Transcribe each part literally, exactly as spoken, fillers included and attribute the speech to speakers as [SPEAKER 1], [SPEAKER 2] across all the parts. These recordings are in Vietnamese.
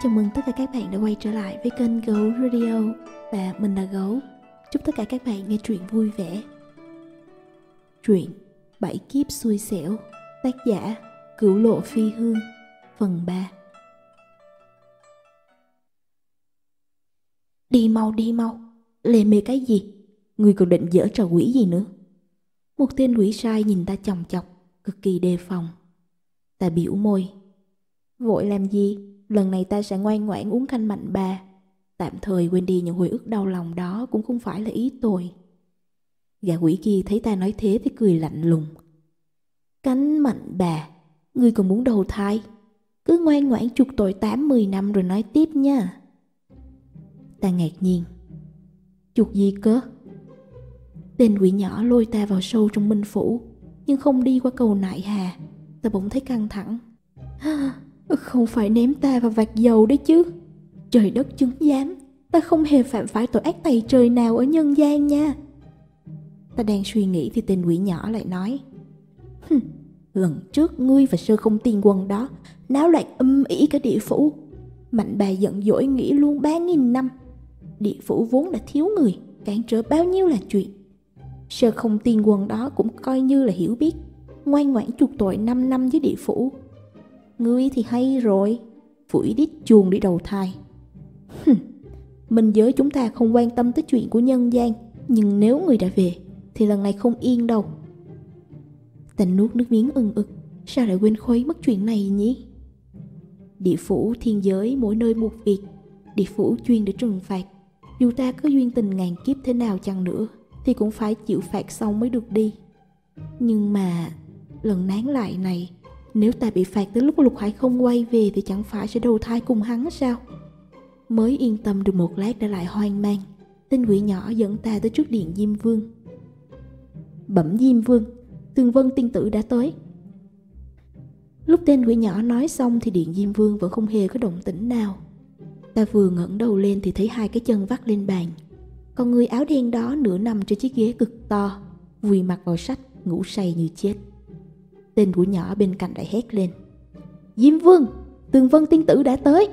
[SPEAKER 1] Chào mừng tất cả các bạn đã quay trở lại với kênh Gấu Radio. Và mình là Gấu. Chúc tất cả các bạn nghe truyện vui vẻ. Truyện Bảy Kiếp Xui Xẻo, tác giả Cửu Lộ Phi Hương, phần ba. Đi mau đi mau, lề mề cái gì? Ngươi còn định giở trò quỷ gì nữa? Một tên quỷ sai nhìn ta chòng chọc, cực kỳ đề phòng. Ta biểu môi. Vội làm gì? Lần này ta sẽ ngoan ngoãn uống canh mạnh bà. Tạm thời quên đi những hồi ức đau lòng đó cũng không phải là ý tôi. Gã quỷ kia thấy ta nói thế thì cười lạnh lùng. Canh mạnh bà, ngươi còn muốn đầu thai? Cứ ngoan ngoãn chuộc tội tám mười năm rồi nói tiếp nha. Ta ngạc nhiên. Chuộc gì cơ? Tên quỷ nhỏ lôi ta vào sâu trong minh phủ, nhưng không đi qua cầu Nại Hà. Ta bỗng thấy căng thẳng. Không phải ném ta vào vạc dầu đấy chứ? Trời đất chứng giám, ta không hề phạm phải tội ác tày trời nào ở nhân gian nha. Ta đang suy nghĩ thì tên quỷ nhỏ lại nói. Lần trước ngươi và Sơ Không Tiên Quân đó náo loạn âm ỉ cả địa phủ. Mạnh bà giận dỗi nghĩ luôn ba nghìn năm. Địa phủ vốn đã thiếu người, cản trở bao nhiêu là chuyện. Sơ Không Tiên Quân đó cũng coi như là hiểu biết, ngoan ngoãn chuộc tội năm năm với địa phủ. Ngươi thì hay rồi, phủi đít chuồng đi đầu thai. Mình giới chúng ta không quan tâm tới chuyện của nhân gian, nhưng nếu người đã về thì lần này không yên đâu. Ta nuốt nước miếng ưng ực. Sao lại quên khuấy mất chuyện này nhỉ? Địa phủ thiên giới mỗi nơi một việc. Địa phủ chuyên để trừng phạt. Dù ta có duyên tình ngàn kiếp thế nào chăng nữa thì cũng phải chịu phạt xong mới được đi. Nhưng mà lần nán lại này, nếu ta bị phạt tới lúc Lục Hải không quay về thì chẳng phải sẽ đầu thai cùng hắn sao? Mới yên tâm được một lát đã lại hoang mang. Tên quỷ nhỏ dẫn ta tới trước điện Diêm Vương. Bẩm Diêm Vương, Tường Vân tiên tử đã tới. Lúc tên quỷ nhỏ nói xong thì điện Diêm Vương vẫn không hề có động tĩnh nào. Ta vừa ngẩng đầu lên thì thấy hai cái chân vắt lên bàn. Còn người áo đen đó nửa nằm trên chiếc ghế cực to, vùi mặt vào sách, ngủ say như chết. Tên quỷ nhỏ bên cạnh lại hét lên. Diêm Vương, Tường Vân tiên tử đã tới.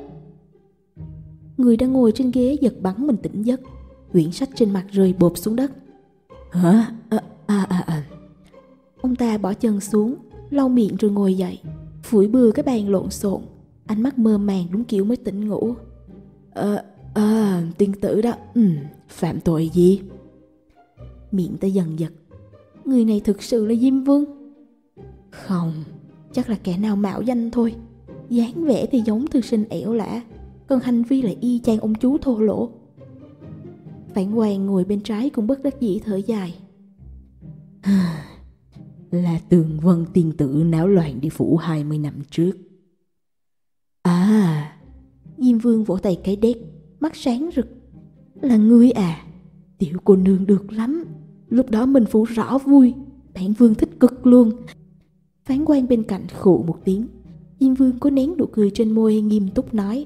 [SPEAKER 1] Người đang ngồi trên ghế giật bắn mình tỉnh giấc. Quyển sách trên mặt rơi bộp xuống đất. Hả? À, à, à, à. Ông ta bỏ chân xuống, lau miệng rồi ngồi dậy, phủi bừa cái bàn lộn xộn, ánh mắt mơ màng đúng kiểu mới tỉnh ngủ. Ờ, à, tiên tử đó, ừ, phạm tội gì? Miệng ta dần giật. Người này thực sự là Diêm Vương? Không, chắc là kẻ nào mạo danh thôi. Dáng vẻ thì giống thư sinh ẻo lả, còn hành vi lại y chang ông chú thô lỗ. Phản Hoàng ngồi bên trái cũng bất đắc dĩ thở dài. Là Tường Vân tiên tử náo loạn địa phủ hai mươi năm trước. À, Diêm Vương vỗ tay cái đét, mắt sáng rực. Là ngươi à? Tiểu cô nương được lắm. Lúc đó mình phủ rõ vui, bản vương thích cực luôn. Phán quan bên cạnh khụ một tiếng. Diêm Vương có nén nụ cười trên môi, nghiêm túc nói.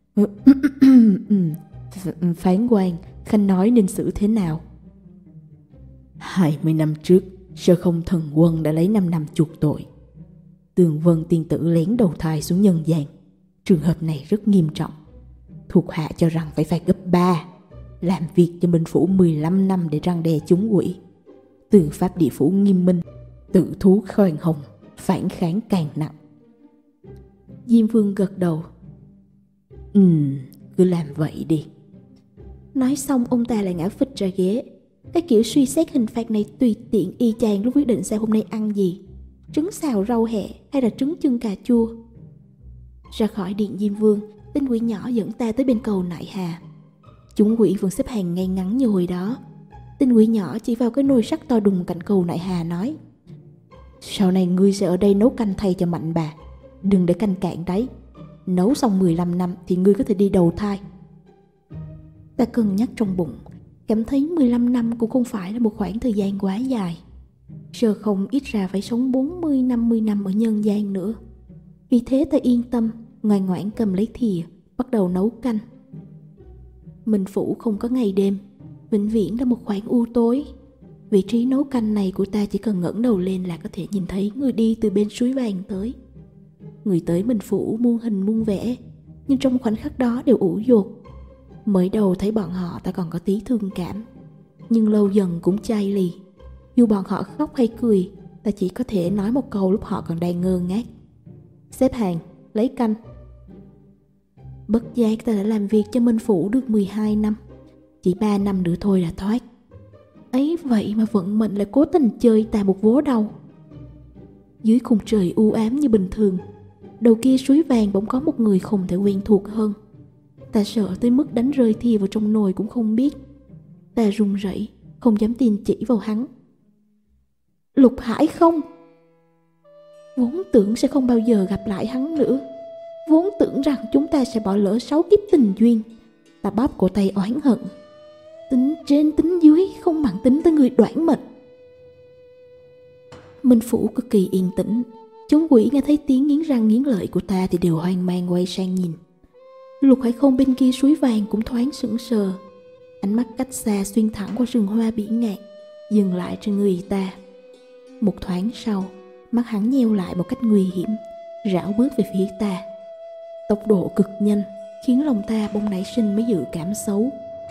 [SPEAKER 1] Phán quan, khanh nói nên xử thế nào? Hai mươi năm trước, Sơ Không Thần Quân đã lấy năm năm chuộc tội. Tường Vân tiên tử lén đầu thai xuống nhân gian. Trường hợp này rất nghiêm trọng. Thuộc hạ cho rằng phải phạt gấp ba, làm việc cho Minh Phủ mười lăm năm để răn đe chúng quỷ. Từ pháp địa phủ nghiêm minh, tự thú khoan hồng, phản kháng càng nặng. Diêm Vương gật đầu. Ừ, cứ làm vậy đi. Nói xong ông ta lại ngã phịch ra ghế. Cái kiểu suy xét hình phạt này tùy tiện y chang lúc quyết định xem hôm nay ăn gì, trứng xào rau hẹ hay là trứng chân cà chua. Ra khỏi điện Diêm Vương, tên quỷ nhỏ dẫn ta tới bên cầu Nại Hà. Chúng quỷ vẫn xếp hàng ngay ngắn như hồi đó. Tên quỷ nhỏ chỉ vào cái nồi sắt to đùng cạnh cầu Nại Hà nói. Sau này ngươi sẽ ở đây nấu canh thay cho Mạnh bà. Đừng để canh cạn đấy. Nấu xong mười lăm năm thì ngươi có thể đi đầu thai. Ta cân nhắc trong bụng, cảm thấy mười lăm năm cũng không phải là một khoảng thời gian quá dài. Sơ Không ít ra phải sống bốn mươi năm mươi năm ở nhân gian nữa. Vì thế ta yên tâm, ngoan ngoãn cầm lấy thìa, bắt đầu nấu canh. Minh phủ không có ngày đêm, vĩnh viễn là một khoảng u tối. Vị trí nấu canh này của ta chỉ cần ngẩng đầu lên là có thể nhìn thấy người đi từ bên suối vàng tới. Người tới Minh phủ muôn hình muôn vẻ, nhưng trong khoảnh khắc đó đều ủ dột. Mới đầu thấy bọn họ ta còn có tí thương cảm, nhưng lâu dần cũng chai lì. Dù bọn họ khóc hay cười, ta chỉ có thể nói một câu lúc họ còn đang ngơ ngác: xếp hàng, lấy canh. Bất giác ta đã làm việc cho Minh Phủ được mười hai năm, chỉ ba năm nữa thôi là thoát. Ấy vậy mà vận mệnh lại cố tình chơi ta một vố đầu. Dưới khung trời u ám như bình thường, đầu kia suối vàng bỗng có một người không thể quen thuộc hơn. Ta sợ tới mức đánh rơi thìa vào trong nồi cũng không biết. Ta run rẩy, không dám tin chỉ vào hắn. Lục Hải không? Vốn tưởng sẽ không bao giờ gặp lại hắn nữa. Vốn tưởng rằng chúng ta sẽ bỏ lỡ sáu kiếp tình duyên. Ta bóp cổ tay oán hận. Tính trên tính dưới, không bằng tính tới người đoản mệnh. Minh Phủ cực kỳ yên tĩnh. Chúng quỷ nghe thấy tiếng nghiến răng nghiến lợi của ta thì đều hoang mang quay sang nhìn. Lục Hải không bên kia suối vàng cũng thoáng sững sờ. Ánh mắt cách xa xuyên thẳng qua rừng hoa bỉ ngạn, dừng lại trên người ta. Một thoáng sau, mắt hắn nheo lại một cách nguy hiểm, rảo bước về phía ta. Tốc độ cực nhanh khiến lòng ta bỗng nảy sinh mấy dự cảm xấu.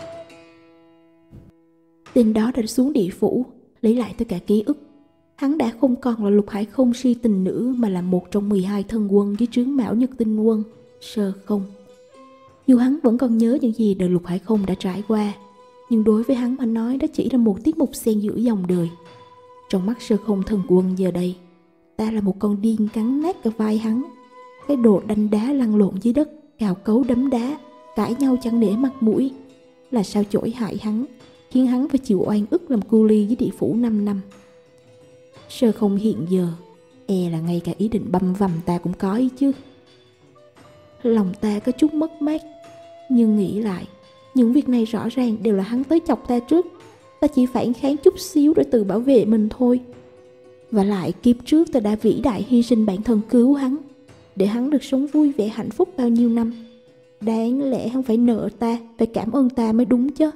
[SPEAKER 1] Tên đó đã xuống địa phủ, lấy lại tất cả ký ức. Hắn đã không còn là Lục Hải không si tình nữ, mà là một trong mười hai thân quân dưới trướng Mão Nhật Tinh Quân, Sơ Không. Dù hắn vẫn còn nhớ những gì đời Lục Hải không đã trải qua, nhưng đối với hắn mà nói đó chỉ là một tiết mục xen giữa dòng đời. Trong mắt Sơ Không thần quân giờ đây, ta là một con điên cắn nát cả vai hắn. Cái đồ đanh đá lăn lộn dưới đất, cào cấu đấm đá, cãi nhau chẳng nể mặt mũi, là sao chổi hại hắn, khiến hắn phải chịu oan ức làm cu ly với địa phủ năm năm. Sơ Không hiện giờ, e là ngay cả ý định băm vằm ta cũng có ý chứ. Lòng ta có chút mất mát, nhưng nghĩ lại, những việc này rõ ràng đều là hắn tới chọc ta trước. Ta chỉ phản kháng chút xíu để tự bảo vệ mình thôi. Và lại kiếp trước ta đã vĩ đại hy sinh bản thân cứu hắn, để hắn được sống vui vẻ hạnh phúc bao nhiêu năm. Đáng lẽ hắn phải nợ ta, phải cảm ơn ta mới đúng chứ.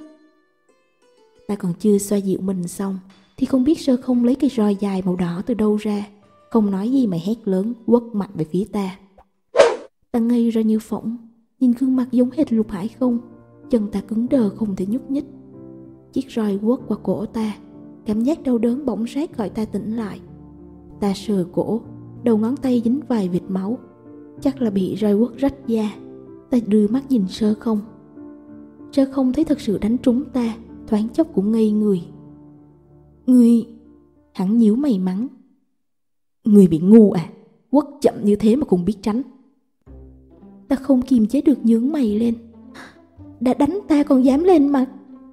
[SPEAKER 1] Ta còn chưa xoa dịu mình xong thì không biết Sơ Không lấy cây roi dài màu đỏ từ đâu ra, không nói gì mà hét lớn, quất mạnh về phía ta. Ta ngây ra như phỗng, nhìn gương mặt giống hệt Lục Hải không. Chân ta cứng đờ không thể nhúc nhích. Chiếc roi quất qua cổ ta, cảm giác đau đớn bỗng rát gọi ta tỉnh lại. Ta sờ cổ, đầu ngón tay dính vài vệt máu, chắc là bị roi quất rách da. Ta đưa mắt nhìn Sơ Không. Sơ Không thấy thật sự đánh trúng ta, thoáng chốc cũng ngây người. Ngươi... Hắn nhíu mày mắng. Ngươi bị ngu à? Quất chậm như thế mà cũng biết tránh. Ta không kiềm chế được nhướng mày lên. Đã đánh ta còn dám lên mặt.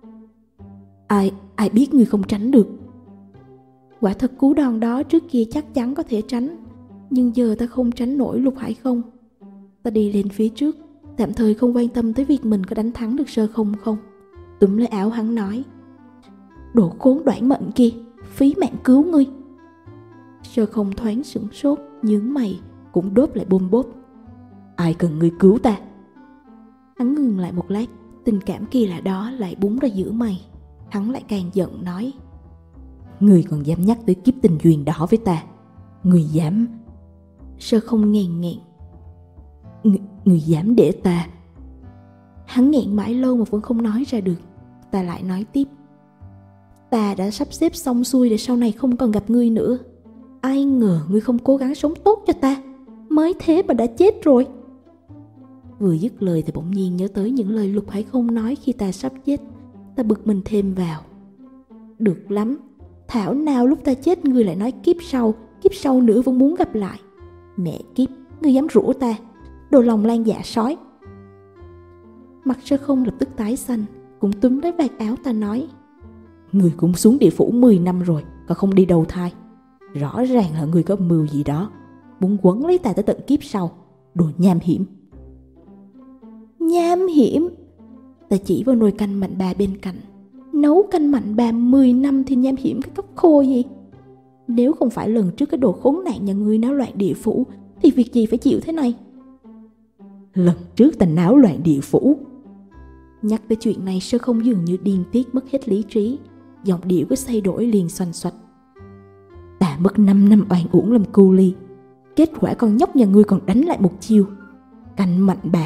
[SPEAKER 1] Ai, ai biết ngươi không tránh được. Quả thật cú đòn đó trước kia chắc chắn có thể tránh, nhưng giờ ta không tránh nổi Lục Hải không. Ta đi lên phía trước, tạm thời không quan tâm tới việc mình có đánh thắng được Sơ Không không. Túm lấy áo hắn nói: Đồ khốn đoản mệnh kia, phí mạng cứu ngươi. Sơ Không thoáng sửng sốt, nhướng mày, cũng đốt lại bôm bốp. Ai cần ngươi cứu ta? Hắn ngừng lại một lát, tình cảm kỳ lạ đó lại búng ra giữa mày. Hắn lại càng giận nói: Ngươi còn dám nhắc tới kiếp tình duyên đó với ta? Ngươi dám... Sơ Không nghẹn nghẹn. Ng- Ngươi dám để ta... Hắn nghẹn mãi lâu mà vẫn không nói ra được. Ta lại nói tiếp: Ta đã sắp xếp xong xuôi để sau này không còn gặp ngươi nữa. Ai ngờ ngươi không cố gắng sống tốt cho ta, mới thế mà đã chết rồi. Vừa dứt lời thì bỗng nhiên nhớ tới những lời Lục Hải không nói khi ta sắp chết. Ta bực mình thêm vào: Được lắm, thảo nào lúc ta chết ngươi lại nói kiếp sau, kiếp sau nữa vẫn muốn gặp lại. Mẹ kiếp, ngươi dám rủa ta, đồ lòng lan dạ sói. Mặt Sơ Không lập tức tái xanh, cũng túm lấy vạt áo ta nói: Ngươi cũng xuống địa phủ mười năm rồi, còn không đi đầu thai. Rõ ràng là ngươi có mưu gì đó, muốn quấn lấy ta tới tận kiếp sau. Đồ nham hiểm. Nham hiểm? Ta chỉ vào nồi canh mạnh bà bên cạnh. Nấu canh mạnh bà mười năm thì nham hiểm cái cốc khô gì? Nếu không phải lần trước cái đồ khốn nạn nhà ngươi náo loạn địa phủ thì việc gì phải chịu thế này? Lần trước ta náo loạn địa phủ? Nhắc tới chuyện này Sơ Không dường như điên tiết mất hết lý trí, giọng điệu cứ thay đổi liền xoành xoạch. Ta mất năm năm oan uổng làm cu ly, kết quả con nhóc nhà ngươi còn đánh lại một chiêu. Canh mạnh bà,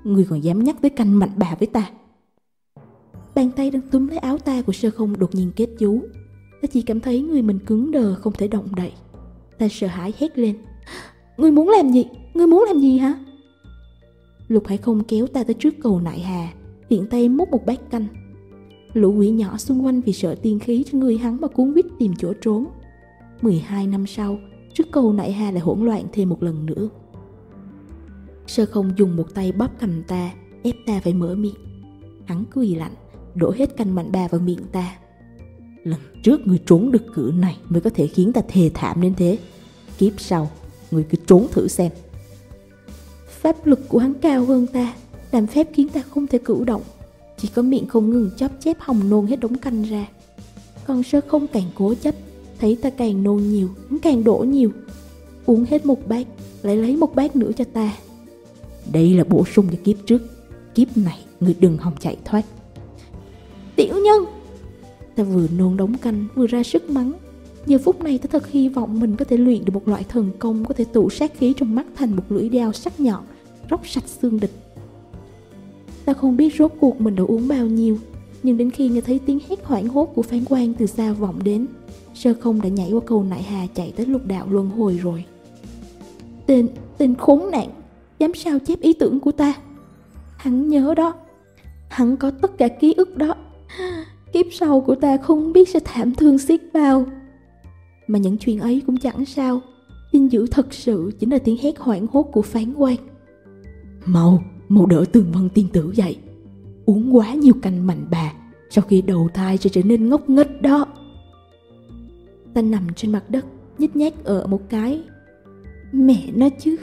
[SPEAKER 1] Ngươi còn dám nhắc tới canh mạnh bà với ta? Bàn tay đang túm lấy áo ta của Sơ Không đột nhiên kết chú. Ta chỉ cảm thấy người mình cứng đờ không thể động đậy. Ta sợ hãi hét lên: Ngươi muốn làm gì? Ngươi muốn làm gì hả? Lục Hải Không kéo ta tới trước cầu nại hà, tiện tay múc một bát canh. Lũ quỷ nhỏ xung quanh vì sợ tiên khí trên người hắn mà cuốn quýt tìm chỗ trốn. mười hai năm sau, trước cầu nại hà lại hỗn loạn thêm một lần nữa. Sơ Không dùng một tay bóp cầm ta, ép ta phải mở miệng. Hắn cười lạnh, đổ hết canh mạnh bà vào miệng ta. Lần trước ngươi trốn được cửa này mới có thể khiến ta thê thảm đến thế. Kiếp sau, ngươi cứ trốn thử xem. Pháp lực của hắn cao hơn ta, làm phép khiến ta không thể cử động, chỉ có miệng không ngừng chóp chép hòng nôn hết đống canh ra. Còn Sơ Không càng cố chấp, thấy ta càng nôn nhiều, hắn càng đổ nhiều. Uống hết một bát, lại lấy một bát nữa cho ta. Đây là bổ sung cho kiếp trước. Kiếp này ngươi đừng hòng chạy thoát. Tiểu nhân! Ta vừa nôn đống canh vừa ra sức mắng. Giờ phút này ta thật hy vọng mình có thể luyện được một loại thần công có thể tụ sát khí trong mắt thành một lưỡi dao sắc nhọn, róc sạch xương địch. Ta không biết rốt cuộc mình đã uống bao nhiêu, nhưng đến khi nghe thấy tiếng hét hoảng hốt của Phán Quan từ xa vọng đến, Sơ Không đã nhảy qua cầu nại hà chạy tới lục đạo luân hồi rồi. Tên, tên khốn nạn, dám sao chép ý tưởng của ta. Hắn nhớ đó, hắn có tất cả ký ức đó. Kiếp sau của ta không biết sẽ thảm thương xiết bao. Mà những chuyện ấy cũng chẳng sao. Tin dữ thật sự chính là tiếng hét hoảng hốt của Phán Quan. Mau, mau đỡ Tường Vân tiên tử dậy. Uống quá nhiều canh mạnh bà, sau khi đầu thai sẽ trở nên ngốc nghếch đó. Ta nằm trên mặt đất, nhếch nhác ở một cái. Mẹ nó chứ.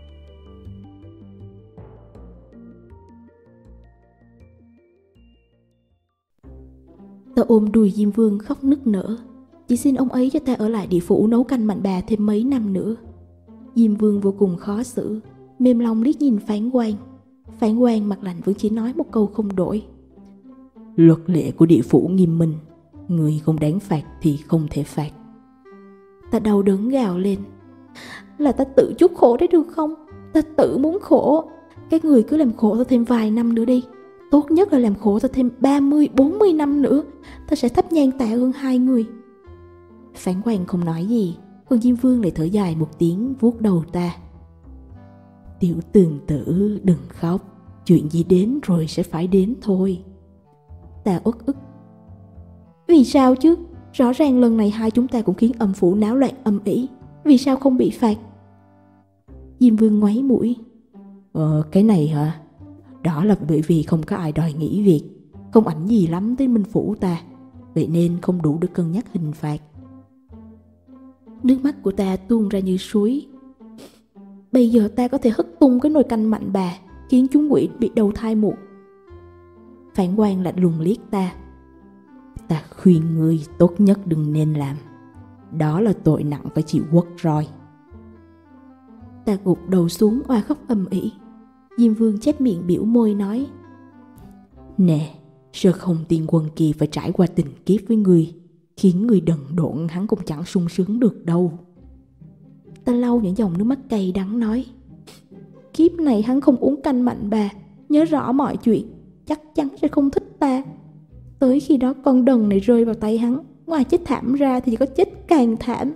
[SPEAKER 1] Ta ôm đùi Diêm Vương khóc nức nở, chỉ xin ông ấy cho ta ở lại địa phủ nấu canh mạnh bà thêm mấy năm nữa. Diêm Vương vô cùng khó xử, mềm lòng liếc nhìn Phán Quan. Phán Quan mặt lạnh vẫn chỉ nói một câu không đổi. Luật lệ của địa phủ nghiêm minh, người không đáng phạt thì không thể phạt. Ta đau đớn gào lên. Là ta tự chuốc khổ đấy được không? Ta tự muốn khổ. Các người cứ làm khổ ta thêm vài năm nữa đi. Tốt nhất là làm khổ ta thêm ba mươi, bốn mươi năm nữa. Ta sẽ thắp nhang tạ ơn hai người. Phán Quan không nói gì, còn Diêm Vương lại thở dài một tiếng, vuốt đầu ta. Tiểu Tường tử đừng khóc, chuyện gì đến rồi sẽ phải đến thôi. Ta uất ức. Vì sao chứ? Rõ ràng lần này hai chúng ta cũng khiến âm phủ náo loạn âm ỉ. Vì sao không bị phạt? Diêm Vương ngoáy mũi. Ờ, cái này hả? Đó là bởi vì không có ai đòi nghỉ việc, không ảnh gì lắm tới Minh phủ ta, vậy nên không đủ để cân nhắc hình phạt. Nước mắt của ta tuôn ra như suối. Bây giờ ta có thể hất tung cái nồi canh mạnh bà, khiến chúng quỷ bị đầu thai muộn. Phán Quan lạnh lùng liếc ta. Ta khuyên ngươi tốt nhất đừng nên làm. Đó là tội nặng phải chịu quất roi. Ta gục đầu xuống oa khóc ầm ĩ. Diêm Vương chép miệng biểu môi nói. Nè, Sơ Không tiên quân kia phải trải qua tình kiếp với ngươi, khiến ngươi đần độn hắn cũng chẳng sung sướng được đâu. Ta lau những dòng nước mắt cay đắng nói. Kiếp này hắn không uống canh mạnh bà, nhớ rõ mọi chuyện, chắc chắn sẽ không thích ta. Tới khi đó con đần này rơi vào tay hắn, ngoài chết thảm ra thì chỉ có chết càng thảm.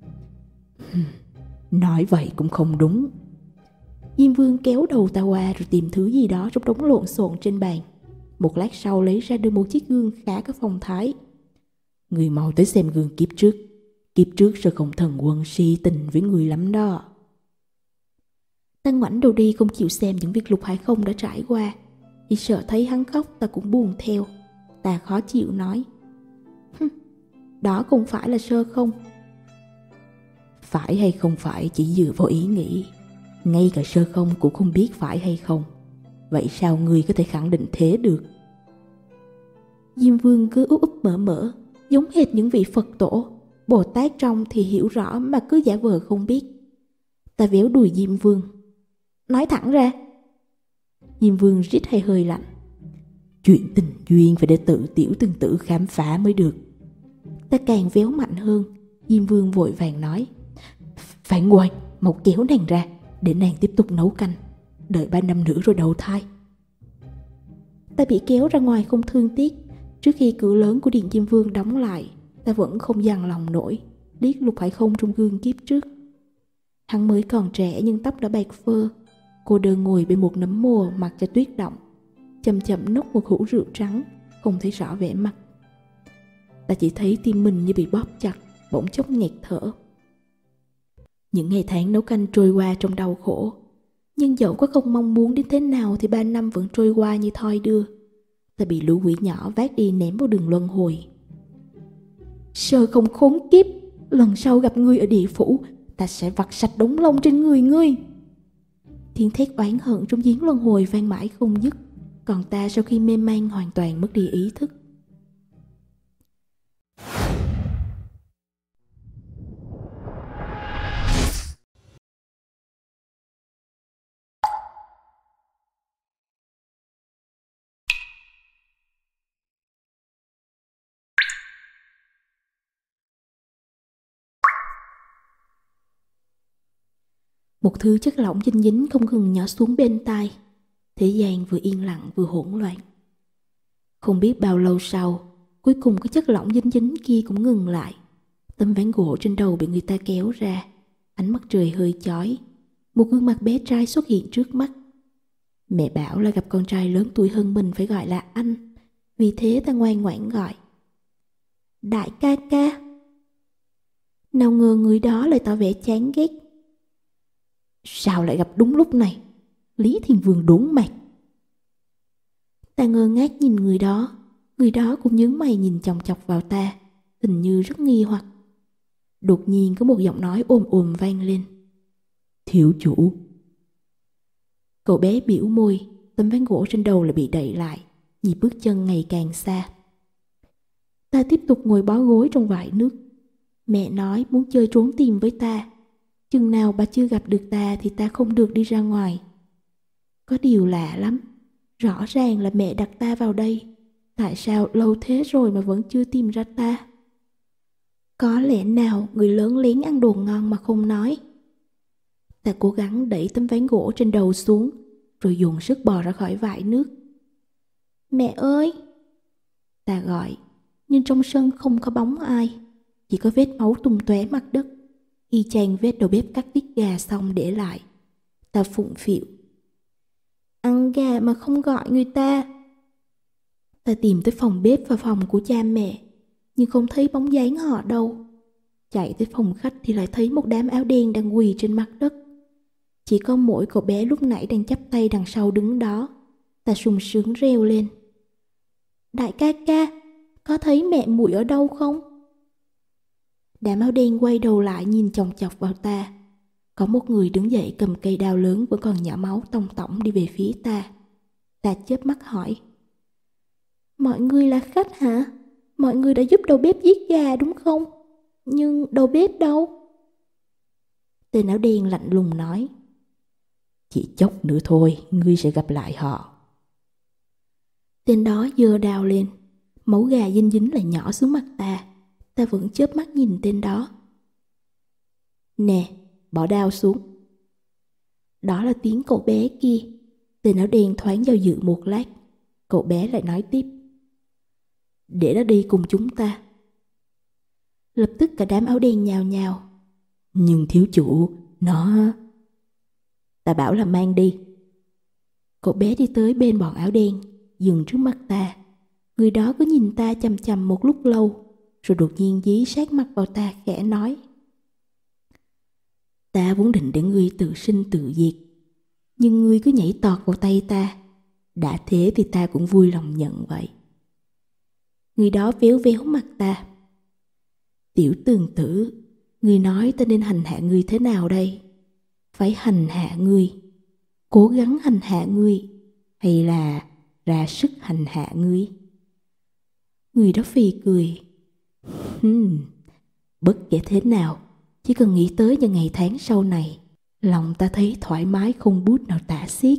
[SPEAKER 1] Nói vậy cũng không đúng. Diêm Vương kéo đầu ta qua rồi tìm thứ gì đó trong đống lộn xộn trên bàn. Một lát sau lấy ra đưa một chiếc gương khá có phong thái. Người mau tới xem gương kiếp trước. Kiếp trước Sơ Không thần quân si tình với người lắm đó. Ta ngoảnh đầu đi không chịu xem những việc Lục Hải Không đã trải qua. Chỉ sợ thấy hắn khóc ta cũng buồn theo. Ta khó chịu nói. Đó không phải là Sơ Không. Phải hay không phải chỉ dựa vào ý nghĩ. Ngay cả Sơ Không cũng không biết phải hay không. Vậy sao ngươi có thể khẳng định thế được? Diêm Vương cứ úp úp mở mở, giống hệt những vị Phật tổ. Bồ Tát trong thì hiểu rõ mà cứ giả vờ không biết. Ta véo đùi Diêm Vương. Nói thẳng ra. Diêm Vương rít hay hơi lạnh. Chuyện tình duyên phải để tự Tiểu Tường tử khám phá mới được. Ta càng véo mạnh hơn. Diêm Vương vội vàng nói. Phán Quan, mau kéo nàng ra, để nàng tiếp tục nấu canh. đợi ba năm nữa rồi đầu thai. Ta bị kéo ra ngoài không thương tiếc. Trước khi cửa lớn của Điện Diêm Vương đóng lại, ta vẫn không dằn lòng nổi liếc Lục Hải Không trong gương kiếp trước. Hắn mới còn trẻ nhưng tóc đã bạc phơ, cô đơn ngồi bên một nấm mùa mặc cho tuyết động, chậm chậm nốc một hũ rượu trắng, không thấy rõ vẻ mặt. Ta chỉ thấy tim mình như bị bóp chặt, bỗng chốc nghẹt thở. Những ngày tháng nấu canh trôi qua trong đau khổ, nhưng dẫu có không mong muốn đến thế nào thì ba năm vẫn trôi qua như thoi đưa. Ta bị lũ quỷ nhỏ vác đi ném vào đường luân hồi. Sơ không khốn kiếp, lần sau gặp ngươi ở địa phủ, ta sẽ vặt sạch đống lông trên người ngươi. Tiếng thét oán hận trong giếng luân hồi vang mãi không dứt. Còn ta sau khi mê man hoàn toàn mất đi ý thức. Một thứ chất lỏng dinh dính không ngừng nhỏ xuống bên tai. Thế gian vừa yên lặng vừa hỗn loạn. Không biết bao lâu sau, cuối cùng cái chất lỏng dính dính kia cũng ngừng lại. Tấm ván gỗ trên đầu bị người ta kéo ra. Ánh mặt trời hơi chói. Một gương mặt bé trai xuất hiện trước mắt. Mẹ bảo là gặp con trai lớn tuổi hơn mình phải gọi là anh. Vì thế ta ngoan ngoãn gọi: Đại ca ca. Nào ngờ người đó lại tỏ vẻ chán ghét: Sao lại gặp đúng lúc này? Lý Thiên Vương đốn mặt. Ta ngơ ngác nhìn người đó. Người đó cũng nhướng mày nhìn chòng chọc vào ta, hình như rất nghi hoặc. Đột nhiên có một giọng nói ồm ồm vang lên: Thiếu chủ. Cậu bé biểu môi, tấm ván gỗ trên đầu lại bị đẩy lại, nhịp bước chân ngày càng xa. Ta tiếp tục ngồi bó gối trong vại nước. Mẹ nói muốn chơi trốn tìm với ta. Chừng nào bà chưa gặp được ta thì ta không được đi ra ngoài. Có điều lạ lắm. Rõ ràng là mẹ đặt ta vào đây. Tại sao lâu thế rồi mà vẫn chưa tìm ra ta? Có lẽ nào người lớn lén ăn đồ ngon mà không nói? Ta cố gắng đẩy tấm ván gỗ trên đầu xuống, rồi dùng sức bò ra khỏi vại nước. Mẹ ơi! Ta gọi, nhưng trong sân không có bóng ai. Chỉ có vết máu tung tóe mặt đất, y chang vết đầu bếp cắt tiết gà xong để lại. Ta phụng phịu: Ăn gà mà không gọi người ta. Ta tìm tới phòng bếp và phòng của cha mẹ, nhưng không thấy bóng dáng họ đâu. Chạy tới phòng khách thì lại thấy một đám áo đen đang quỳ trên mặt đất. Chỉ có mỗi cậu bé lúc nãy đang chắp tay đằng sau đứng đó. Ta sung sướng reo lên: Đại ca ca, có thấy mẹ muội ở đâu không? Đám áo đen quay đầu lại nhìn chòng chọc vào ta. Có một người đứng dậy cầm cây đao lớn vẫn còn nhỏ máu tông tổng đi về phía ta. Ta chớp mắt hỏi: Mọi người là khách hả? Mọi người đã giúp đầu bếp giết gà đúng không? Nhưng đầu bếp đâu? Tên áo đen lạnh lùng nói: Chỉ chốc nữa thôi, ngươi sẽ gặp lại họ. Tên đó giơ đao lên. Máu gà dinh dính lại nhỏ xuống mặt ta. Ta vẫn chớp mắt nhìn tên đó. Nè, bỏ đao xuống. Đó là tiếng cậu bé kia. Tên áo đen thoáng do dự một lát. Cậu bé lại nói tiếp: Để nó đi cùng chúng ta. Lập tức cả đám áo đen nhào nhào. Nhưng thiếu chủ, nó... Ta bảo là mang đi. Cậu bé đi tới bên bọn áo đen, dừng trước mặt ta. Người đó cứ nhìn ta chằm chằm một lúc lâu, rồi đột nhiên dí sát mặt vào ta khẽ nói: Ta vốn định để ngươi tự sinh tự diệt, nhưng ngươi cứ nhảy tọt vào tay ta. Đã thế thì ta cũng vui lòng nhận vậy. Người đó véo véo mặt ta: Tiểu tường tử, ngươi nói ta nên hành hạ ngươi thế nào đây? Phải hành hạ ngươi, cố gắng hành hạ ngươi, hay là ra sức hành hạ ngươi? Người đó phì cười: hmm, Bất kể thế nào, chỉ cần nghĩ tới những ngày tháng sau này, lòng ta thấy thoải mái không bút nào tả xiết.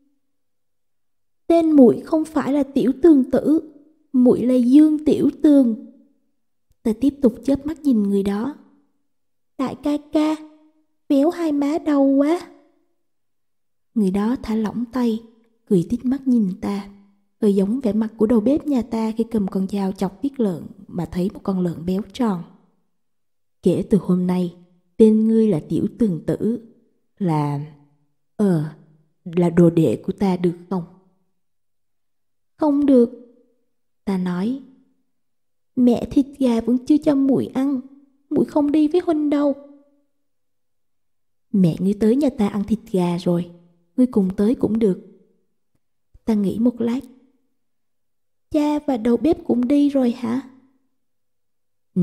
[SPEAKER 1] Tên muội không phải là Tiểu Tường tử, muội là Dương Tiểu Tường. Ta tiếp tục chớp mắt nhìn người đó. Đại ca ca, véo hai má đau quá. Người đó thả lỏng tay, cười tít mắt nhìn ta, hơi giống vẻ mặt của đầu bếp nhà ta khi cầm con dao chọc tiết lợn mà thấy một con lợn béo tròn. Kể từ hôm nay, tên ngươi là Tiểu Tường Tử, là... Ờ, là đồ đệ của ta được không? Không được, ta nói. Mẹ thịt gà vẫn chưa cho muội ăn, muội không đi với huynh đâu. Mẹ ngươi tới nhà ta ăn thịt gà rồi, ngươi cùng tới cũng được. Ta nghĩ một lát. Cha và đầu bếp cũng đi rồi hả? Ừ.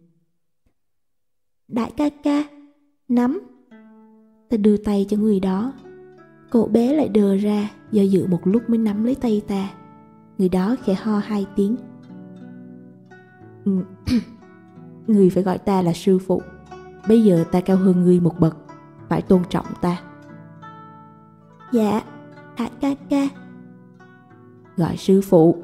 [SPEAKER 1] Đại ca ca, nắm. Ta đưa tay cho người đó. Cậu bé lại đờ ra, do dự một lúc mới nắm lấy tay ta. Người đó khẽ ho hai tiếng. Ừ. Người phải gọi ta là sư phụ. Bây giờ ta cao hơn ngươi một bậc, phải tôn trọng ta. Dạ, đại ca ca. Gọi sư phụ.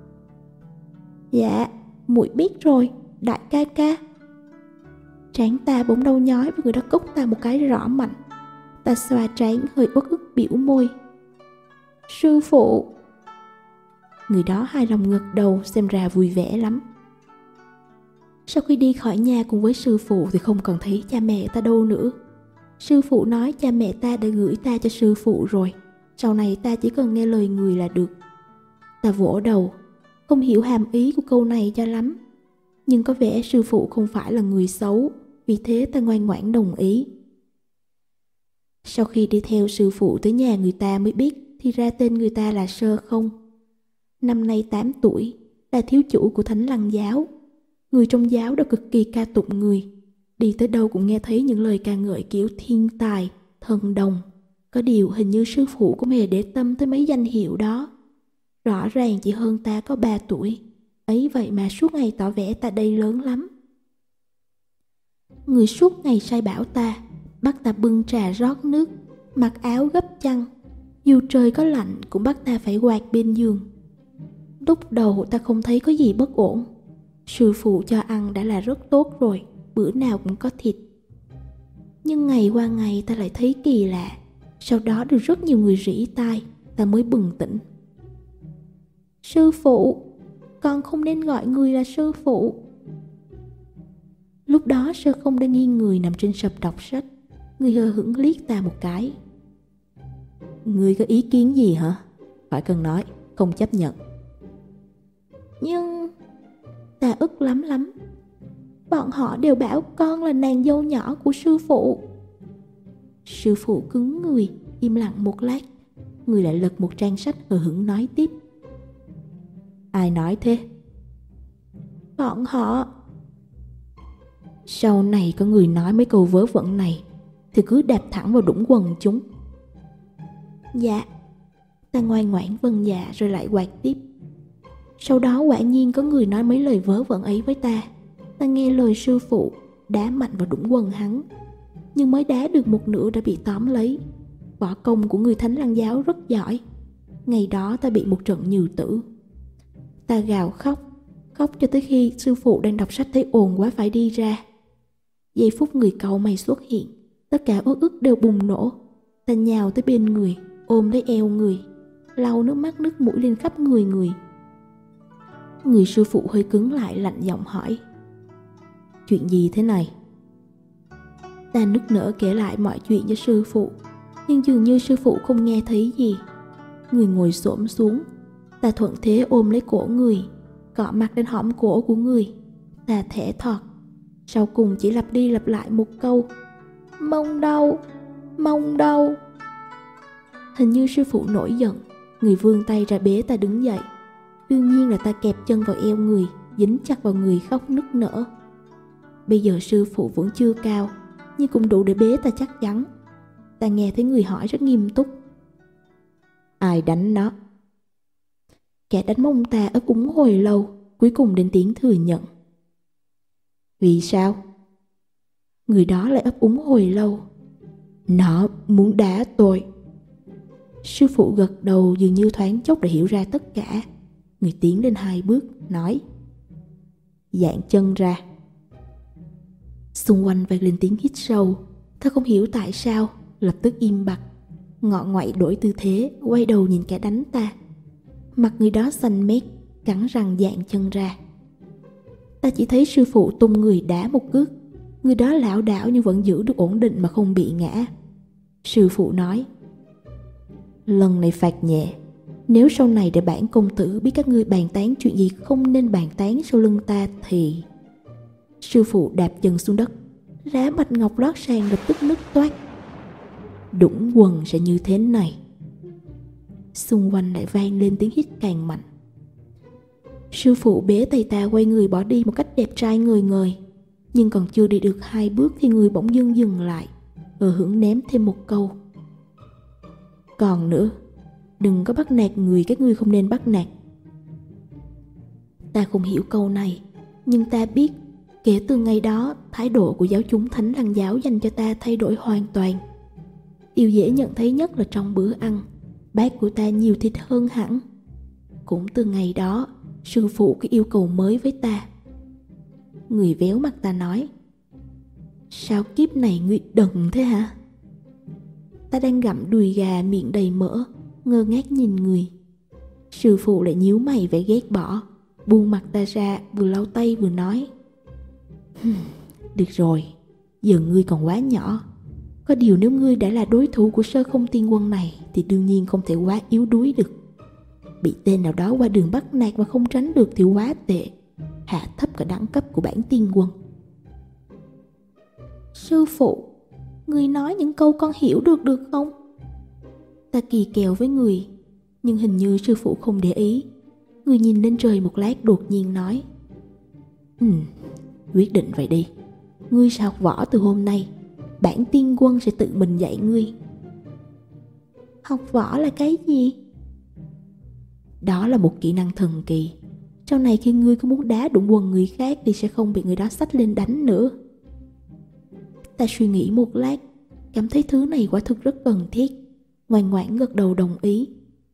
[SPEAKER 1] Dạ, muội biết rồi, đại ca ca. Trán ta bỗng đau nhói và người đó cốc ta một cái rõ mạnh. Ta xoa trán hơi uất ức biểu môi. Sư phụ. Người đó hài lòng gật đầu, xem ra vui vẻ lắm. Sau khi đi khỏi nhà cùng với sư phụ thì không còn thấy cha mẹ ta đâu nữa. Sư phụ nói cha mẹ ta đã gửi ta cho sư phụ rồi, sau này ta chỉ cần nghe lời người là được. Ta vỗ đầu, không hiểu hàm ý của câu này cho lắm. Nhưng có vẻ sư phụ không phải là người xấu, vì thế ta ngoan ngoãn đồng ý. Sau khi đi theo sư phụ tới nhà người ta mới biết thì ra tên người ta là Sơ Không. Năm nay tám tuổi, là thiếu chủ của Thánh Lăng giáo. Người trong giáo đều cực kỳ ca tụng người. Đi tới đâu cũng nghe thấy những lời ca ngợi kiểu thiên tài, thần đồng. Có điều hình như sư phụ cũng hề để tâm tới mấy danh hiệu đó. Rõ ràng chỉ hơn ta có ba tuổi. Ấy vậy mà suốt ngày tỏ vẻ ta đây lớn lắm. Người suốt ngày sai bảo ta, bắt ta bưng trà rót nước, mặc áo gấp chăn. Dù trời có lạnh cũng bắt ta phải quạt bên giường. Lúc đầu ta không thấy có gì bất ổn. Sư phụ cho ăn đã là rất tốt rồi, bữa nào cũng có thịt. Nhưng ngày qua ngày ta lại thấy kỳ lạ. Sau đó được rất nhiều người rỉ tai, ta mới bừng tỉnh. Sư phụ, con không nên gọi người là sư phụ. Lúc đó Sơ Không đang nghiêng người nằm trên sập đọc sách. Người hờ hững liếc ta một cái. Người có ý kiến gì hả? Phải cần nói, không chấp nhận. Nhưng... ta ức lắm lắm. Bọn họ đều bảo con là nàng dâu nhỏ của sư phụ. Sư phụ cứng người, im lặng một lát. Người lại lật một trang sách hờ hững nói tiếp. Ai nói thế? Bọn họ. Sau này có người nói mấy câu vớ vẩn này thì cứ đạp thẳng vào đũng quần chúng. Dạ. Ta ngoan ngoãn vâng dạ rồi lại quạt tiếp. Sau đó quả nhiên có người nói mấy lời vớ vẩn ấy với ta. Ta nghe lời sư phụ, đá mạnh vào đũng quần hắn. Nhưng mới đá được một nửa đã bị tóm lấy. Võ công của người Thánh Lăng giáo rất giỏi. Ngày đó ta bị một trận nhừ tử. Ta gào khóc, khóc cho tới khi sư phụ đang đọc sách thấy ồn quá phải đi ra. Giây phút người cậu mày xuất hiện, tất cả uất ức đều bùng nổ. Ta nhào tới bên người, ôm lấy eo người, lau nước mắt nước mũi lên khắp người người. Người sư phụ hơi cứng lại, lạnh giọng hỏi. Chuyện gì thế này? Ta nức nở kể lại mọi chuyện cho sư phụ, nhưng dường như sư phụ không nghe thấy gì. Người ngồi xổm xuống, ta thuận thế ôm lấy cổ người, cọ mặt lên hõm cổ của người. Ta thẻ thọt, sau cùng chỉ lặp đi lặp lại một câu. Mông đau, mông đau. Hình như sư phụ nổi giận, người vươn tay ra bế ta đứng dậy. Đương nhiên là ta kẹp chân vào eo người, dính chặt vào người khóc nức nở. Bây giờ sư phụ vẫn chưa cao, nhưng cũng đủ để bế ta chắc chắn. Ta nghe thấy người hỏi rất nghiêm túc. Ai đánh nó? Kẻ đánh mông ta ấp úng hồi lâu, cuối cùng đến tiếng thừa nhận. Vì sao? Người đó lại ấp úng hồi lâu. Nó muốn đá tôi. Sư phụ gật đầu, dường như thoáng chốc đã hiểu ra tất cả. Người tiến lên hai bước, nói. Dạng chân ra. Xung quanh vang lên tiếng hít sâu. Ta không hiểu tại sao, lập tức im bặt. ngọ ngoại đổi tư thế, quay đầu nhìn kẻ đánh ta. Mặt người đó xanh mét, cắn răng dạn chân ra. Ta chỉ thấy sư phụ tung người đá một cước. Người đó lảo đảo nhưng vẫn giữ được ổn định mà không bị ngã. Sư phụ nói: lần này phạt nhẹ. Nếu sau này để bản công tử biết các ngươi bàn tán chuyện gì không nên bàn tán sau lưng ta thì... Sư phụ đạp chân xuống đất, rá bạch ngọc lót sàn lập tức nứt toát. Đũng quần sẽ như thế này. Xung quanh lại vang lên tiếng hít càng mạnh. Sư phụ bế tay ta quay người bỏ đi một cách đẹp trai ngời ngời. Nhưng còn chưa đi được hai bước thì người bỗng dưng dừng lại, ở hưởng ném thêm một câu: còn nữa, đừng có bắt nạt người các ngươi không nên bắt nạt. Ta không hiểu câu này, nhưng ta biết kể từ ngày đó, thái độ của giáo chúng Thánh Lăng giáo dành cho ta thay đổi hoàn toàn. Điều dễ nhận thấy nhất là trong bữa ăn, bát của ta nhiều thịt hơn hẳn. Cũng từ ngày đó, sư phụ có yêu cầu mới với ta. Người véo mặt ta nói: sao kiếp này ngươi đần thế hả? Ta đang gặm đùi gà miệng đầy mỡ, ngơ ngác nhìn người. Sư phụ lại nhíu mày vẻ ghét bỏ, buông mặt ta ra, vừa lau tay vừa nói: được rồi, giờ ngươi còn quá nhỏ. Có điều nếu ngươi đã là đối thủ của Sơ Không Tiên Quân này thì đương nhiên không thể quá yếu đuối được. Bị tên nào đó qua đường bắt nạt mà không tránh được thì quá tệ, hạ thấp cả đẳng cấp của bản tiên quân. Sư phụ, người nói những câu con hiểu được được không? Ta kỳ kèo với người, nhưng hình như sư phụ không để ý. Người nhìn lên trời một lát đột nhiên nói: Ừ, quyết định vậy đi. Ngươi sẽ học võ từ hôm nay. Bản tiên quân sẽ tự mình dạy ngươi. Học võ là cái gì? Đó là một kỹ năng thần kỳ. Sau này khi ngươi có muốn đá đụng quần người khác thì sẽ không bị người đó xách lên đánh nữa. Ta suy nghĩ một lát, cảm thấy thứ này quả thực rất cần thiết, ngoan ngoãn gật đầu đồng ý.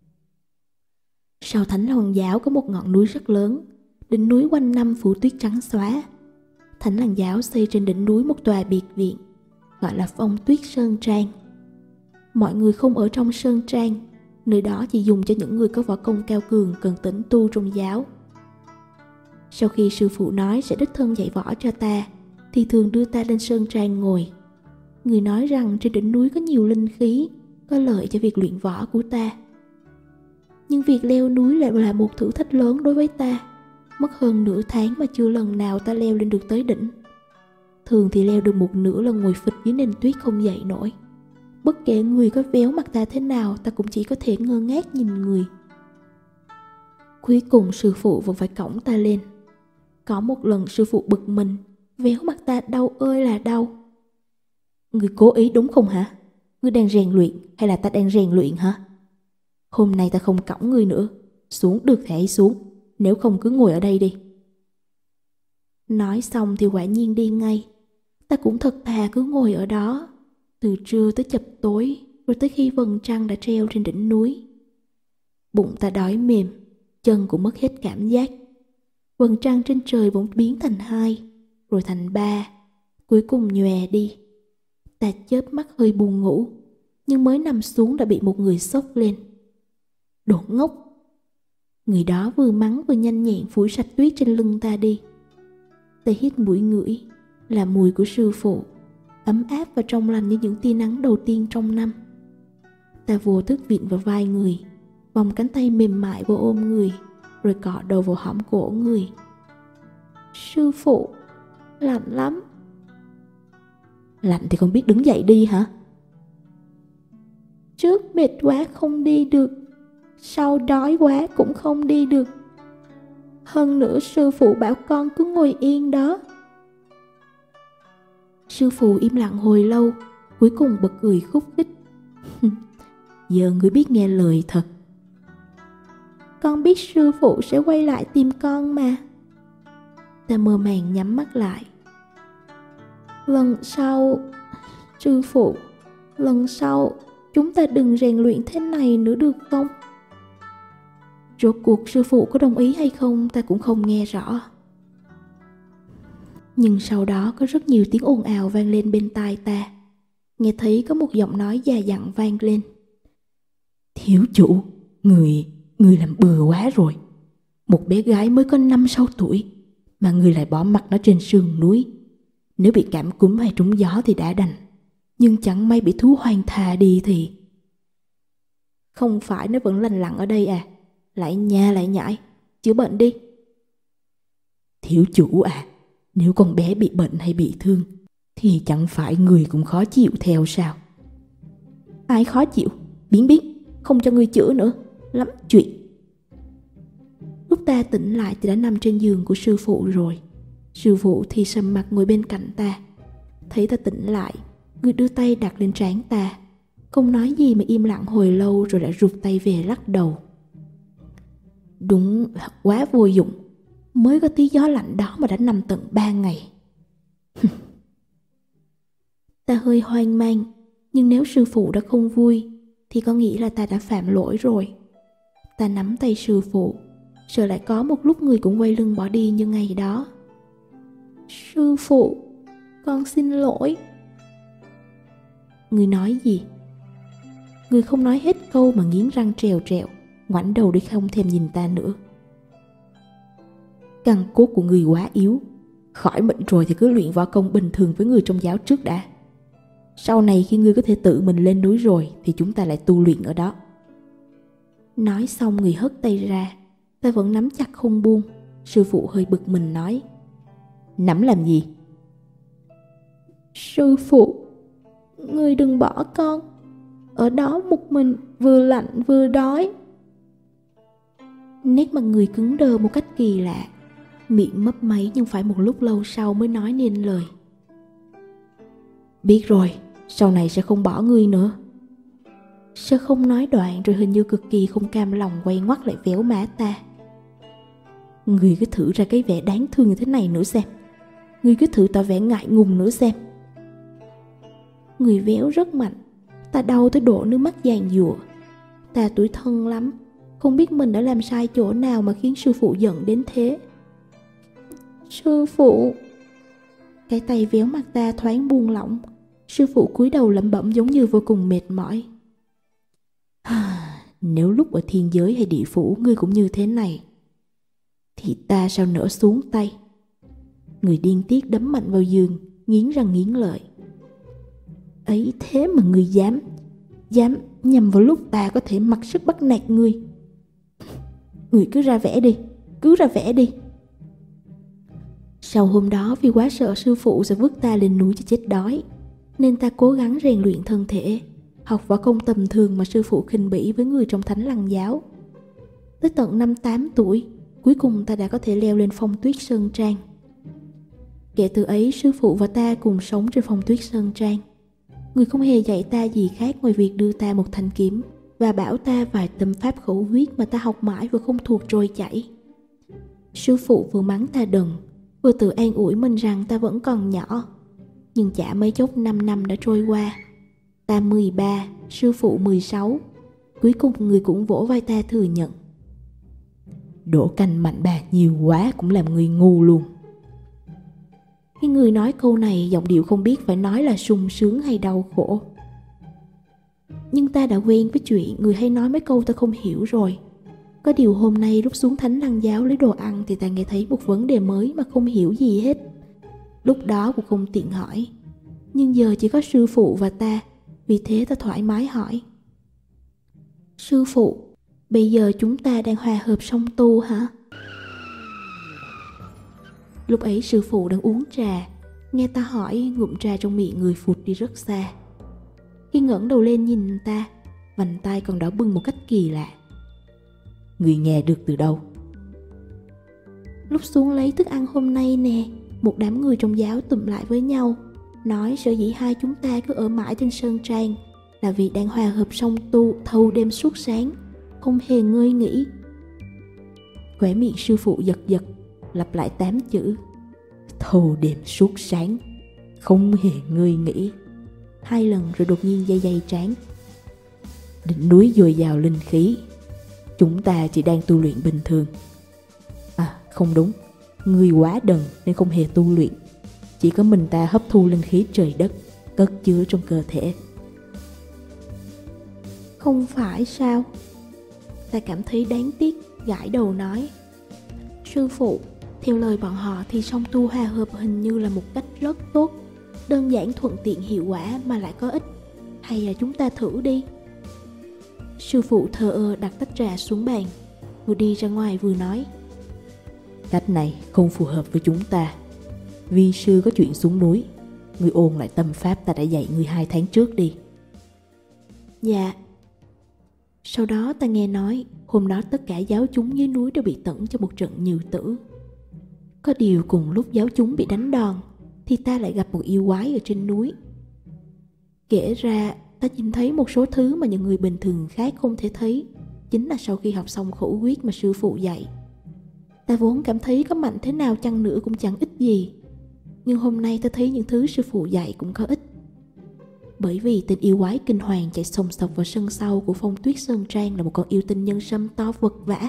[SPEAKER 1] Sau Thánh Lăng giáo có một ngọn núi rất lớn, đỉnh núi quanh năm phủ tuyết trắng xóa. Thánh Lăng giáo xây trên đỉnh núi một tòa biệt viện, gọi là Phong Tuyết Sơn Trang. Mọi người không ở trong sơn trang, nơi đó chỉ dùng cho những người có võ công cao cường cần tĩnh tu trong giáo. Sau khi sư phụ nói sẽ đích thân dạy võ cho ta, thì thường đưa ta lên sơn trang ngồi. Người nói rằng trên đỉnh núi có nhiều linh khí, có lợi cho việc luyện võ của ta. Nhưng việc leo núi lại là một thử thách lớn đối với ta. Mất hơn nửa tháng mà chưa lần nào ta leo lên được tới đỉnh. Thường thì leo được một nửa là ngồi phịch dưới nền tuyết không dậy nổi. Bất kể người có véo mặt ta thế nào, ta cũng chỉ có thể ngơ ngác nhìn người. Cuối cùng sư phụ vẫn phải cõng ta lên. Có một lần sư phụ bực mình, véo mặt ta đau ơi là đau. Người cố ý đúng không hả? Ngươi đang rèn luyện hay là ta đang rèn luyện hả? Hôm nay ta không cõng ngươi nữa. Xuống được thì hãy xuống, nếu không cứ ngồi ở đây đi. Nói xong thì quả nhiên đi ngay. Ta cũng thật thà cứ ngồi ở đó, từ trưa tới chập tối, rồi tới khi vầng trăng đã treo trên đỉnh núi. Bụng ta đói mềm, chân cũng mất hết cảm giác. Vầng trăng trên trời bỗng biến thành hai, rồi thành ba, cuối cùng nhòe đi. Ta chớp mắt hơi buồn ngủ, nhưng mới nằm xuống đã bị một người xốc lên. Đồ ngốc! Người đó vừa mắng vừa nhanh nhẹn phủi sạch tuyết trên lưng ta đi. Ta hít mũi ngửi, là mùi của sư phụ, ấm áp và trong lành như những tia nắng đầu tiên trong năm. Ta vô thức vịn vào vai người, vòng cánh tay mềm mại vô ôm người, rồi cọ đầu vào hõm cổ người. Sư phụ, lạnh lắm. Lạnh thì không biết đứng dậy đi hả? Trước mệt quá không đi được, sau đói quá cũng không đi được. Hơn nữa sư phụ bảo con cứ ngồi yên đó. Sư phụ im lặng hồi lâu, cuối cùng bật cười khúc khích. Giờ ngươi biết nghe lời thật. Con biết sư phụ sẽ quay lại tìm con mà. Ta mơ màng nhắm mắt lại. Lần sau, sư phụ, lần sau chúng ta đừng rèn luyện thế này nữa được không? Rốt cuộc sư phụ có đồng ý hay không ta cũng không nghe rõ. Nhưng sau đó có rất nhiều tiếng ồn ào vang lên bên tai ta. Nghe thấy có một giọng nói già dặn vang lên. Thiếu chủ, người, người làm bừa quá rồi. Một bé gái mới có năm sáu tuổi mà người lại bỏ mặc nó trên sườn núi. Nếu bị cảm cúm hay trúng gió thì đã đành, nhưng chẳng may bị thú hoang thà đi thì... Không phải nó vẫn lành lặn ở đây à? Lại nha lại nhãi, chữa bệnh đi. Thiếu chủ à, nếu con bé bị bệnh hay bị thương thì chẳng phải người cũng khó chịu theo sao? Ai khó chịu? Biến biến, không cho người chữa nữa, lắm chuyện. Lúc ta tỉnh lại thì đã nằm trên giường của sư phụ rồi. Sư phụ thì sầm mặt ngồi bên cạnh ta. Thấy ta tỉnh lại, người đưa tay đặt lên trán ta, không nói gì mà im lặng hồi lâu rồi lại rụt tay về lắc đầu. Đúng là quá vô dụng, mới có tí gió lạnh đó mà đã nằm tận ba ngày. Ta hơi hoang mang, nhưng nếu sư phụ đã không vui thì có nghĩ là ta đã phạm lỗi rồi. Ta nắm tay sư phụ, sợ lại có một lúc người cũng quay lưng bỏ đi như ngày đó. Sư phụ, con xin lỗi. Người nói gì? Người không nói hết câu mà nghiến răng trèo trèo, ngoảnh đầu đi không thèm nhìn ta nữa. Căn cốt của người quá yếu, khỏi bệnh rồi thì cứ luyện võ công bình thường với người trong giáo trước đã. Sau này khi ngươi có thể tự mình lên núi rồi thì chúng ta lại tu luyện ở đó. Nói xong người hất tay ra. Ta vẫn nắm chặt không buông. Sư phụ hơi bực mình nói: Nắm làm gì? Sư phụ, ngươi đừng bỏ con. Ở đó một mình vừa lạnh vừa đói. Nét mặt người cứng đơ một cách kỳ lạ, miệng mấp máy nhưng phải một lúc lâu sau mới nói nên lời. Biết rồi, sau này sẽ không bỏ ngươi nữa. Sơ không nói đoạn rồi hình như cực kỳ không cam lòng quay ngoắt lại véo má ta. Ngươi cứ thử ra cái vẻ đáng thương như thế này nữa xem. Ngươi cứ thử tỏ vẻ ngại ngùng nữa xem. Người véo rất mạnh. Ta đau tới độ nước mắt giàn giụa. Ta tủi thân lắm, không biết mình đã làm sai chỗ nào mà khiến sư phụ giận đến thế. Sư phụ. Cái tay véo mặt ta thoáng buông lỏng. Sư phụ cúi đầu lẩm bẩm giống như vô cùng mệt mỏi. Nếu lúc ở thiên giới hay địa phủ ngươi cũng như thế này thì ta sao nỡ xuống tay. Người điên tiết đấm mạnh vào giường, nghiến răng nghiến lợi. Ấy thế mà ngươi dám Dám nhằm vào lúc ta có thể mặc sức bắt nạt ngươi. Ngươi cứ ra vẻ đi, cứ ra vẻ đi. Sau hôm đó vì quá sợ sư phụ sẽ vứt ta lên núi cho chết đói, nên ta cố gắng rèn luyện thân thể, học võ công tầm thường mà sư phụ khinh bỉ với người trong Thánh Lăng giáo. Tới tận năm tám tuổi, cuối cùng ta đã có thể leo lên phong Tuyết Sơn Trang. Kể từ ấy, sư phụ và ta cùng sống trên phong Tuyết Sơn Trang. Người không hề dạy ta gì khác ngoài việc đưa ta một thanh kiếm và bảo ta vài tâm pháp khẩu huyết mà ta học mãi vừa không thuộc trôi chảy. Sư phụ vừa mắng ta đần, vừa tự an ủi mình rằng ta vẫn còn nhỏ. Nhưng chả mấy chốc năm năm đã trôi qua. Ta mười ba, sư phụ mười sáu. Cuối cùng người cũng vỗ vai ta thừa nhận. Đổ canh mạnh bà nhiều quá cũng làm người ngu luôn. Khi người nói câu này, giọng điệu không biết phải nói là sung sướng hay đau khổ. Nhưng ta đã quen với chuyện người hay nói mấy câu ta không hiểu rồi. Có điều hôm nay lúc xuống Thánh Lăng giáo lấy đồ ăn thì ta nghe thấy một vấn đề mới mà không hiểu gì hết. Lúc đó cũng không tiện hỏi, nhưng giờ chỉ có sư phụ và ta, vì thế ta thoải mái hỏi. Sư phụ, bây giờ chúng ta đang hòa hợp song tu hả? Lúc ấy sư phụ đang uống trà, nghe ta hỏi, ngụm trà trong miệng người phụt đi rất xa. Khi ngẩng đầu lên nhìn ta, vành tai còn đỏ bừng một cách kỳ lạ. Người nghe được từ đâu? Lúc xuống lấy thức ăn hôm nay nè, một đám người trong giáo tụm lại với nhau, nói sở dĩ hai chúng ta cứ ở mãi trên sơn trang là vì đang hòa hợp song tu thâu đêm suốt sáng, không hề ngơi nghỉ. Khóe miệng sư phụ giật giật, lặp lại tám chữ thâu đêm suốt sáng, không hề ngơi nghỉ hai lần rồi đột nhiên day day trán. Đỉnh núi dồi dào linh khí, chúng ta chỉ đang tu luyện bình thường. À không đúng, ngươi quá đần nên không hề tu luyện. Chỉ có mình ta hấp thu linh khí trời đất cất chứa trong cơ thể. Không phải sao? Ta cảm thấy đáng tiếc, gãi đầu nói. Sư phụ, theo lời bọn họ thì song tu hòa hợp hình như là một cách rất tốt, đơn giản thuận tiện hiệu quả mà lại có ích. Hay là chúng ta thử đi? Sư phụ thờ ơ đặt tách trà xuống bàn, vừa đi ra ngoài vừa nói.
[SPEAKER 2] Cách này không phù hợp với chúng ta. Vi sư có chuyện xuống núi, ngươi ôn lại tâm pháp ta đã dạy ngươi hai tháng trước đi.
[SPEAKER 1] Dạ. Sau đó ta nghe nói hôm đó tất cả giáo chúng dưới núi đều bị tẩn cho một trận nhừ tử. Có điều cùng lúc giáo chúng bị đánh đòn thì ta lại gặp một yêu quái ở trên núi. Kể ra ta nhìn thấy một số thứ mà những người bình thường khác không thể thấy, chính là sau khi học xong khẩu quyết mà sư phụ dạy. Ta vốn cảm thấy có mạnh thế nào chăng nữa cũng chẳng ích gì, nhưng hôm nay ta thấy những thứ sư phụ dạy cũng có ích. Bởi vì tên yêu quái kinh hoàng chạy sồng sộc vào sân sau của Phong Tuyết Sơn Trang là một con yêu tinh nhân sâm to vật vã.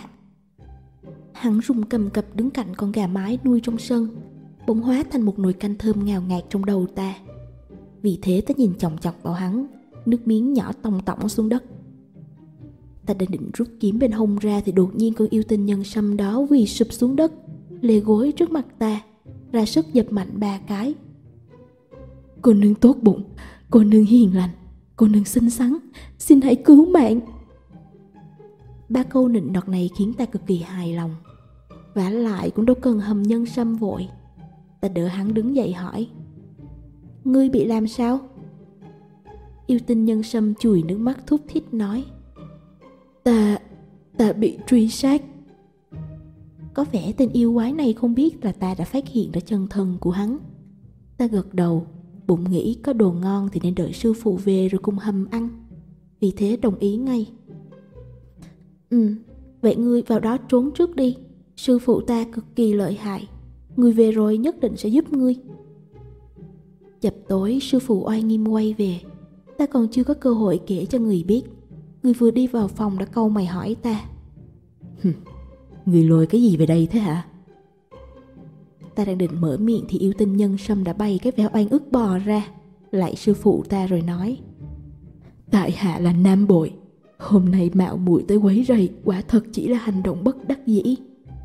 [SPEAKER 1] Hắn rung cầm cập đứng cạnh con gà mái nuôi trong sân, bỗng hóa thành một nồi canh thơm ngào ngạt trong đầu ta. Vì thế ta nhìn chòng chọc vào hắn, nước miếng nhỏ tòng tỏng xuống đất. Ta đã định rút kiếm bên hông ra thì đột nhiên con yêu tinh nhân sâm đó quỳ sụp xuống đất, lê gối trước mặt ta, ra sức dập mạnh ba cái. Cô nương tốt bụng, cô nương hiền lành, cô nương xinh xắn, xin hãy cứu mạng. Ba câu nịnh nọt này khiến ta cực kỳ hài lòng. Vả lại cũng đâu cần hầm nhân sâm vội. Ta đỡ hắn đứng dậy hỏi. Ngươi bị làm sao? Yêu tinh nhân sâm chùi nước mắt thút thít nói. Ta, ta bị truy sát. Có vẻ tên yêu quái này không biết là ta đã phát hiện ra chân thân của hắn. Ta gật đầu, bụng nghĩ có đồ ngon thì nên đợi sư phụ về rồi cùng hầm ăn. Vì thế đồng ý ngay. Ừ, vậy ngươi vào đó trốn trước đi. Sư phụ ta cực kỳ lợi hại, ngươi về rồi nhất định sẽ giúp ngươi. Chập tối sư phụ oai nghiêm quay về. Ta còn chưa có cơ hội kể cho người biết, người vừa đi vào phòng đã cau mày hỏi ta.
[SPEAKER 2] Người lôi cái gì về đây thế hả?
[SPEAKER 1] Ta đang định mở miệng thì yêu tinh nhân sâm đã bay cái vẻ oan ức bò ra, lạy sư phụ ta rồi nói. Tại hạ là nam bội, hôm nay mạo muội tới quấy rầy, quả thật chỉ là hành động bất đắc dĩ.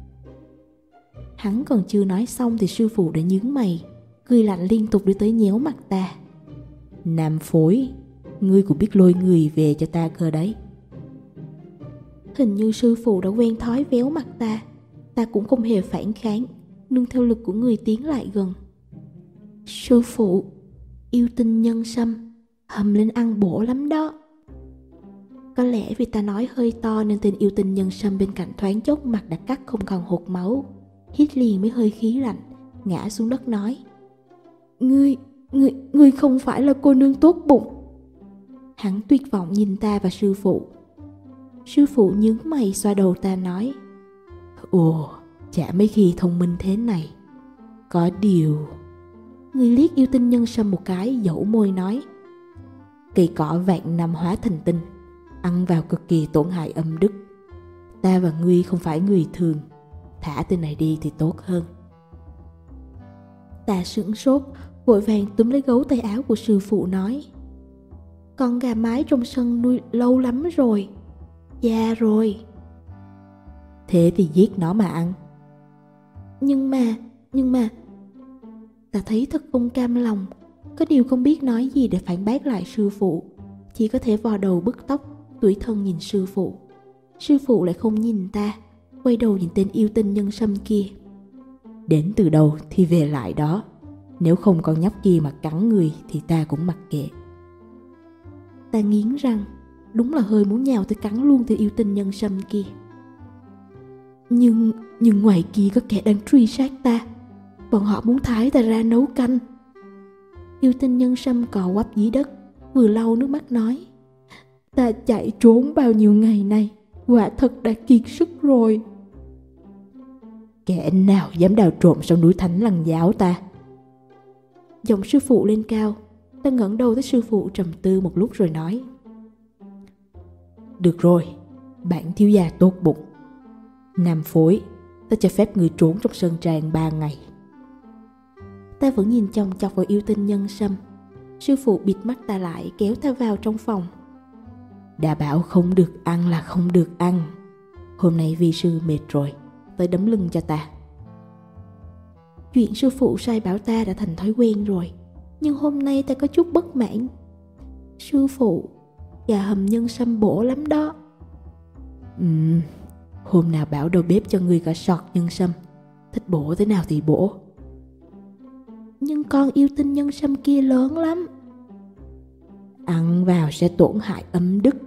[SPEAKER 1] Hắn còn chưa nói xong thì sư phụ đã nhướng mày, cười lạnh liên tục đi tới nhéo mặt ta.
[SPEAKER 2] Nam phối, ngươi cũng biết lôi người về cho ta cơ đấy.
[SPEAKER 1] Hình như sư phụ đã quen thói véo mặt ta. Ta cũng không hề phản kháng, nương theo lực của người tiến lại gần. Sư phụ, yêu tinh nhân sâm, hầm lên ăn bổ lắm đó. Có lẽ vì ta nói hơi to nên tên yêu tinh nhân sâm bên cạnh thoáng chốc mặt đã cắt không còn hột máu, hít liền mới hơi khí lạnh, ngã xuống đất nói. Ngươi, ngươi, ngươi không phải là cô nương tốt bụng. Hắn tuyệt vọng nhìn ta và sư phụ. Sư phụ nhướng mày xoa đầu ta nói.
[SPEAKER 2] Ồ, chả mấy khi thông minh thế này. Có điều...
[SPEAKER 1] Người liếc yêu tinh nhân sâm một cái, dẫu môi nói.
[SPEAKER 2] Cây cỏ vạn năm hóa thành tinh, ăn vào cực kỳ tổn hại âm đức. Ta và ngươi không phải người thường, thả tên này đi thì tốt hơn.
[SPEAKER 1] Ta sửng sốt, vội vàng túm lấy gấu tay áo của sư phụ nói. Con gà mái trong sân nuôi lâu lắm rồi, già rồi.
[SPEAKER 2] Thế thì giết nó mà ăn.
[SPEAKER 1] Nhưng mà, nhưng mà... Ta thấy thật không cam lòng, có điều không biết nói gì để phản bác lại sư phụ. Chỉ có thể vò đầu bứt tóc, tủi thân nhìn sư phụ. Sư phụ lại không nhìn ta, quay đầu nhìn tên yêu tinh nhân sâm kia.
[SPEAKER 2] Đến từ đâu thì về lại đó. Nếu không con nhóc kia mà cắn người thì ta cũng mặc kệ.
[SPEAKER 1] Ta nghiến răng, đúng là hơi muốn nhào tới cắn luôn tên yêu tinh nhân sâm kia. Nhưng, nhưng ngoài kia có kẻ đang truy sát ta. Bọn họ muốn thái ta ra nấu canh. Yêu tinh nhân sâm cò quắp dưới đất, vừa lau nước mắt nói. Ta chạy trốn bao nhiêu ngày nay, quả thật đã kiệt sức rồi.
[SPEAKER 2] Kẻ nào dám đào trộm sau núi Thánh Lăng Giáo ta?
[SPEAKER 1] Giọng sư phụ lên cao. Ta ngẩng đầu tới sư phụ trầm tư một lúc rồi nói.
[SPEAKER 2] Được rồi, bản thiếu gia tốt bụng. Nam phối, ta cho phép người trốn trong sơn trang ba ngày.
[SPEAKER 1] Ta vẫn nhìn chòng chọc vào yêu tinh nhân sâm. Sư phụ bịt mắt ta lại, kéo ta vào trong phòng.
[SPEAKER 2] Đã bảo không được ăn là không được ăn. Hôm nay vi sư mệt rồi, tới đấm lưng cho ta.
[SPEAKER 1] Chuyện sư phụ sai bảo ta đã thành thói quen rồi, nhưng hôm nay ta có chút bất mãn. Sư phụ, gà hầm nhân sâm bổ lắm đó.
[SPEAKER 2] Ừm, hôm nào bảo đầu bếp cho ngươi cả sọt nhân sâm, thích bổ thế nào thì bổ.
[SPEAKER 1] Nhưng con yêu tinh nhân sâm kia lớn lắm.
[SPEAKER 2] Ăn vào sẽ tổn hại âm đức.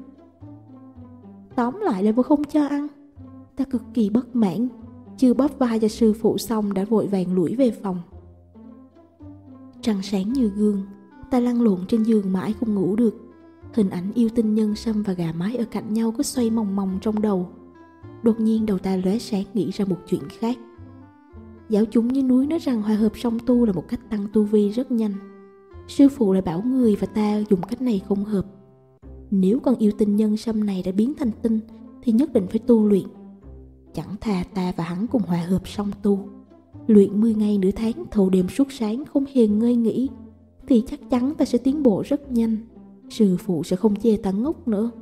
[SPEAKER 1] Tóm lại là vô không cho ăn. Ta cực kỳ bất mãn, chưa bóp vai cho sư phụ xong đã vội vàng lủi về phòng. Trăng sáng như gương, ta lăn lộn trên giường mãi không ngủ được. Hình ảnh yêu tinh nhân sâm và gà mái ở cạnh nhau cứ xoay mòng mòng trong đầu. Đột nhiên đầu ta lóe sáng nghĩ ra một chuyện khác. Giáo chúng như núi nói rằng hòa hợp song tu là một cách tăng tu vi rất nhanh. Sư phụ lại bảo người và ta dùng cách này không hợp. Nếu con yêu tinh nhân sâm này đã biến thành tinh thì nhất định phải tu luyện. Chẳng thà ta và hắn cùng hòa hợp song tu, luyện mười ngày nửa tháng thâu đêm suốt sáng không hề ngơi nghỉ, thì chắc chắn ta sẽ tiến bộ rất nhanh. Sư phụ sẽ không chê ta ngốc nữa.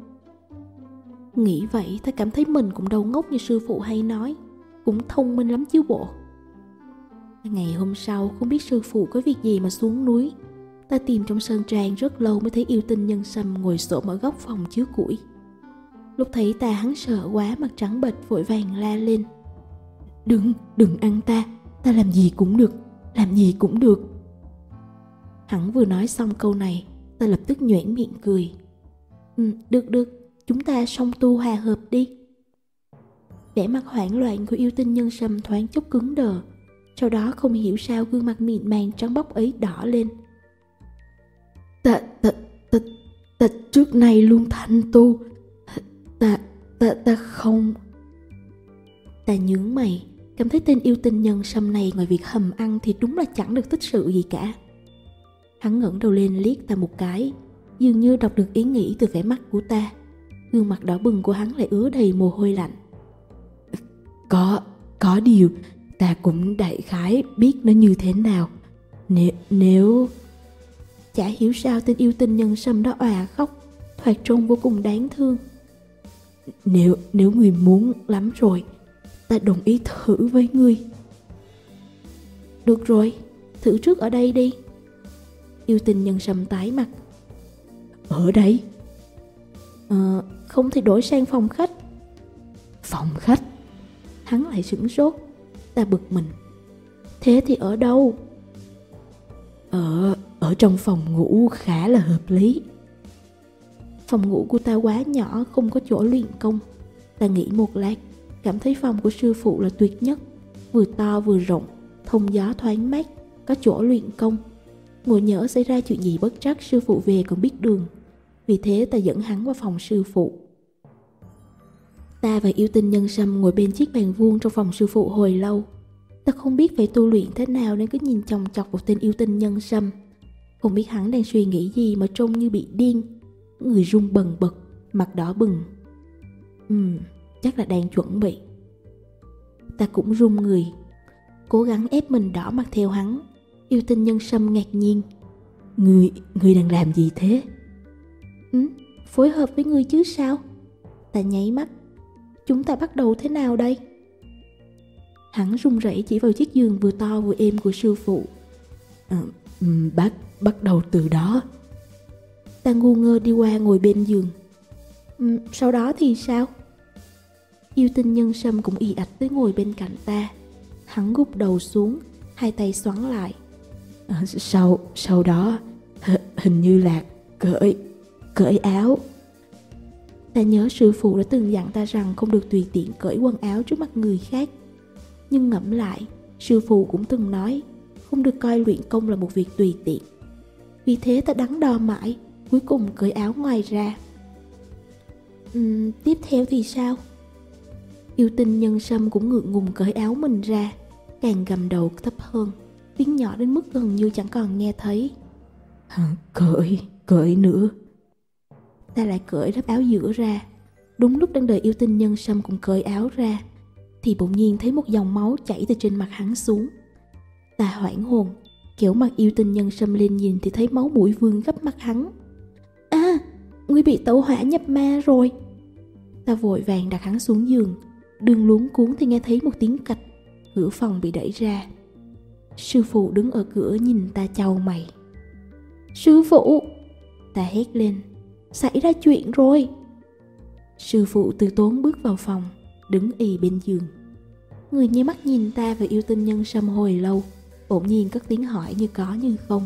[SPEAKER 1] Nghĩ vậy ta cảm thấy mình cũng đâu ngốc như sư phụ hay nói, cũng thông minh lắm chứ bộ. Ngày hôm sau không biết sư phụ có việc gì mà xuống núi. Ta tìm trong sơn trang rất lâu mới thấy yêu tinh nhân sâm ngồi xổm ở góc phòng chứa củi. Lúc thấy ta hắn sợ quá, mặt trắng bệch vội vàng la lên: Đừng, đừng ăn ta, ta làm gì cũng được, làm gì cũng được. Hắn vừa nói xong câu này, ta lập tức nhoẻn miệng cười. Ừ, được được, chúng ta song tu hòa hợp đi. Vẻ mặt hoảng loạn của yêu tinh nhân sâm thoáng chút cứng đờ, sau đó không hiểu sao gương mặt mịn màng trắng bóc ấy đỏ lên. Ta, ta, ta, ta trước nay luôn thanh tu. Ta, ta, ta không... Ta nhướng mày, cảm thấy tên yêu tinh nhân sâm này ngoài việc hầm ăn thì đúng là chẳng được tích sự gì cả. Hắn ngẩng đầu lên liếc ta một cái, dường như đọc được ý nghĩ từ vẻ mắt của ta. Gương mặt đỏ bừng của hắn lại ứa đầy mồ hôi lạnh. Có, có điều, ta cũng đại khái biết nó như thế nào. Nếu... nếu... Chả hiểu sao tên yêu tinh nhân sâm đó òa khóc, thoạt trông vô cùng đáng thương. Nếu, nếu người muốn lắm rồi, ta đồng ý thử với ngươi. Được rồi, thử trước ở đây đi. Yêu tinh nhân sâm tái mặt. Ở đây? Ờ, không thì đổi sang phòng khách. Phòng khách? Hắn lại sửng sốt. Ta bực mình. Thế thì ở đâu? Ở, ở trong phòng ngủ khá là hợp lý. Phòng ngủ của ta quá nhỏ, không có chỗ luyện công. Ta nghĩ một lát, cảm thấy phòng của sư phụ là tuyệt nhất. Vừa to vừa rộng, thông gió thoáng mát, có chỗ luyện công. Ngồi nhỡ xảy ra chuyện gì bất trắc sư phụ về còn biết đường. Vì thế ta dẫn hắn vào phòng sư phụ. Ta và yêu tinh nhân sâm ngồi bên chiếc bàn vuông trong phòng sư phụ hồi lâu. Ta không biết phải tu luyện thế nào nên cứ nhìn chòng chọc vào tên yêu tinh nhân sâm. Không biết hắn đang suy nghĩ gì mà trông như bị điên. Người run bần bật, mặt đỏ bừng. Ừm, chắc là đang chuẩn bị. Ta cũng run người, cố gắng ép mình đỏ mặt theo hắn. Yêu tinh nhân sâm ngạc nhiên. Ngươi, ngươi đang làm gì thế? Ừ, phối hợp với ngươi chứ sao? Ta nháy mắt. Chúng ta bắt đầu thế nào đây? Hắn run rẩy chỉ vào chiếc giường vừa to vừa êm của sư phụ. À, bắt, bắt đầu từ đó. Ta ngu ngơ đi qua ngồi bên giường. Ừ, sau đó thì sao? Yêu tinh nhân sâm cũng ì ạch tới ngồi bên cạnh ta. Hắn gục đầu xuống, hai tay xoắn lại. À, sau, sau đó hình như là cởi, cởi áo. Ta nhớ sư phụ đã từng dặn ta rằng không được tùy tiện cởi quần áo trước mặt người khác. Nhưng ngẫm lại, sư phụ cũng từng nói không được coi luyện công là một việc tùy tiện. Vì thế ta đắn đo mãi, cuối cùng cởi áo ngoài ra. Uhm, tiếp theo thì sao? Yêu tinh nhân sâm cũng ngượng ngùng cởi áo mình ra, càng gầm đầu thấp hơn, tiếng nhỏ đến mức gần như chẳng còn nghe thấy. À, cởi, cởi nữa. Ta lại cởi lớp áo giữa ra. Đúng lúc đang đợi yêu tinh nhân sâm cũng cởi áo ra, thì bỗng nhiên thấy một dòng máu chảy từ trên mặt hắn xuống. Ta hoảng hồn, kéo mặt yêu tinh nhân sâm lên nhìn thì thấy máu mũi vương gấp mặt hắn. À, ngươi bị tẩu hỏa nhập ma rồi. Ta vội vàng đặt hắn xuống giường. Đường luống cuống thì nghe thấy một tiếng cạch. Cửa phòng bị đẩy ra. Sư phụ đứng ở cửa nhìn ta chau mày. Sư phụ! Ta hét lên. Xảy ra chuyện rồi. Sư phụ từ tốn bước vào phòng, đứng ì bên giường. Người nháy mắt nhìn ta và yêu tinh nhân sâm hồi lâu, bỗng nhiên cất tiếng hỏi như có như không.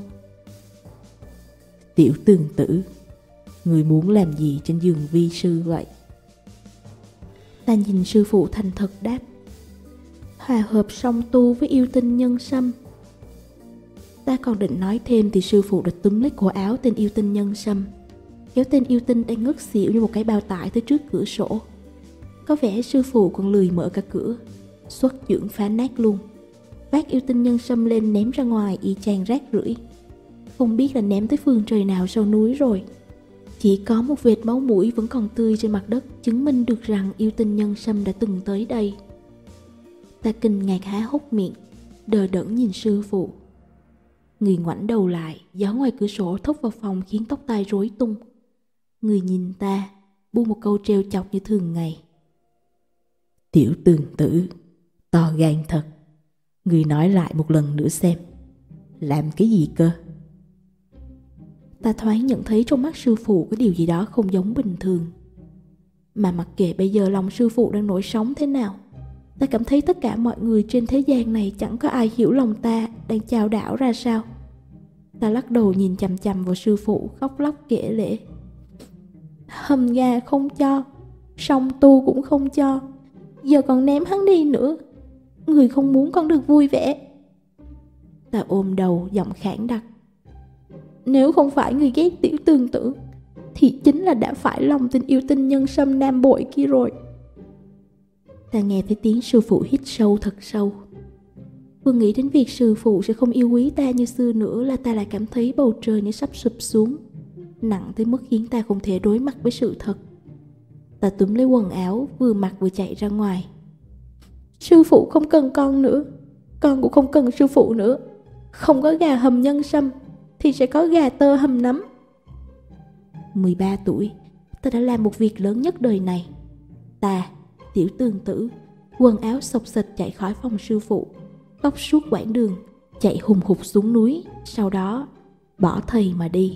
[SPEAKER 2] Tiểu Tường Tử, người muốn làm gì trên giường vi sư vậy?
[SPEAKER 1] Ta nhìn sư phụ thành thật đáp. Hòa hợp song tu với yêu tinh nhân sâm. Ta còn định nói thêm thì sư phụ đã túm lấy cổ áo tên yêu tinh nhân sâm, kéo tên yêu tinh đang ngất xỉu như một cái bao tải tới trước cửa sổ. Có vẻ sư phụ còn lười mở cả cửa, xuất dưỡng phá nát luôn. Vác yêu tinh nhân sâm lên ném ra ngoài y chang rác rưởi. Không biết là ném tới phương trời nào sau núi rồi. Chỉ có một vệt máu mũi vẫn còn tươi trên mặt đất, chứng minh được rằng yêu tinh nhân sâm đã từng tới đây. Ta kinh ngạc há hốc miệng, đờ đẫn nhìn sư phụ. Người ngoảnh đầu lại, gió ngoài cửa sổ thốc vào phòng khiến tóc tai rối tung. Người nhìn ta, buông một câu trêu chọc như thường ngày.
[SPEAKER 2] Tiểu Tường Tử, to gan thật. Người nói lại một lần nữa xem. Làm cái gì cơ?
[SPEAKER 1] Ta thoáng nhận thấy trong mắt sư phụ có điều gì đó không giống bình thường. Mà mặc kệ bây giờ lòng sư phụ đang nổi sóng thế nào, ta cảm thấy tất cả mọi người trên thế gian này chẳng có ai hiểu lòng ta đang chao đảo ra sao. Ta lắc đầu nhìn chằm chằm vào sư phụ, khóc lóc kể lể. Hầm gà không cho, song tu cũng không cho, giờ còn ném hắn đi nữa. Người không muốn con được vui vẻ. Ta ôm đầu giọng khản đặc. Nếu không phải người ghét Tiểu Tường Tử thì chính là đã phải lòng tình yêu tinh nhân sâm nam bội kia rồi. Ta nghe thấy tiếng sư phụ hít sâu thật sâu. Vừa nghĩ đến việc sư phụ sẽ không yêu quý ta như xưa nữa là ta lại cảm thấy bầu trời như sắp sụp xuống, nặng tới mức khiến ta không thể đối mặt với sự thật. Ta túm lấy quần áo, vừa mặc vừa chạy ra ngoài. Sư phụ không cần con nữa, con cũng không cần sư phụ nữa. Không có gà hầm nhân sâm thì sẽ có gà tơ hầm nấm. mười ba tuổi, ta đã làm một việc lớn nhất đời này. Ta, Tiểu Tường Tử, quần áo xộc xịch chạy khỏi phòng sư phụ, tóc suốt quãng đường, chạy hùng hục xuống núi, sau đó bỏ thầy mà đi.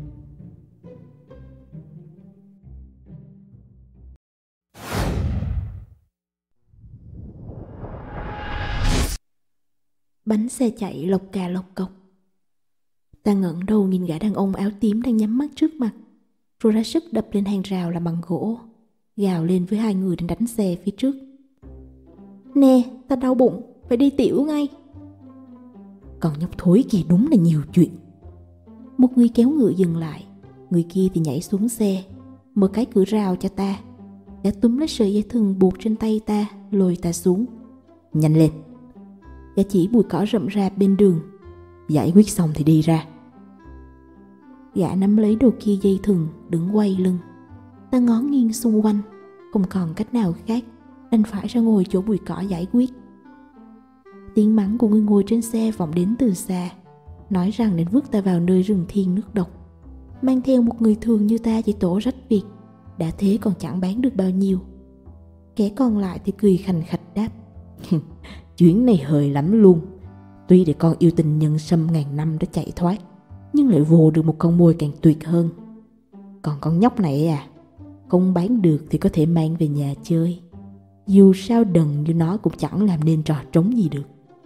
[SPEAKER 1] Bánh xe chạy lộc cà lộc cộc. Ta ngẩng đầu nhìn gã đàn ông áo tím đang nhắm mắt trước mặt, rồi ra sức đập lên hàng rào làm bằng gỗ, gào lên với hai người đang đánh xe phía trước. Nè, ta đau bụng, phải đi tiểu ngay.
[SPEAKER 2] Con nhóc thối kia đúng là nhiều chuyện.
[SPEAKER 1] Một người kéo ngựa dừng lại, người kia thì nhảy xuống xe, mở cái cửa rào cho ta. Gã túm lấy sợi dây thừng buộc trên tay ta, lôi ta xuống.
[SPEAKER 2] Nhanh lên.
[SPEAKER 1] Gã chỉ bụi cỏ rậm rạp bên đường.
[SPEAKER 2] Giải quyết xong thì đi ra.
[SPEAKER 1] Gã nắm lấy đồ kia dây thừng, đứng quay lưng. Ta ngó nghiêng xung quanh, không còn cách nào khác, đành phải ra ngồi chỗ bụi cỏ giải quyết. Tiếng mắng của người ngồi trên xe vọng đến từ xa, nói rằng nên vứt ta vào nơi rừng thiên nước độc. Mang theo một người thường như ta chỉ tổ rách việc, đã thế còn chẳng bán được bao nhiêu. Kẻ còn lại thì cười khành khạch đáp.
[SPEAKER 2] Chuyến này hời lắm luôn. Tuy để con yêu tinh nhân sâm ngàn năm đã chạy thoát, nhưng lại vồ được một con mồi càng tuyệt hơn. Còn con nhóc này à, không bán được thì có thể mang về nhà chơi. Dù sao đần như nó cũng chẳng làm nên trò trống gì được.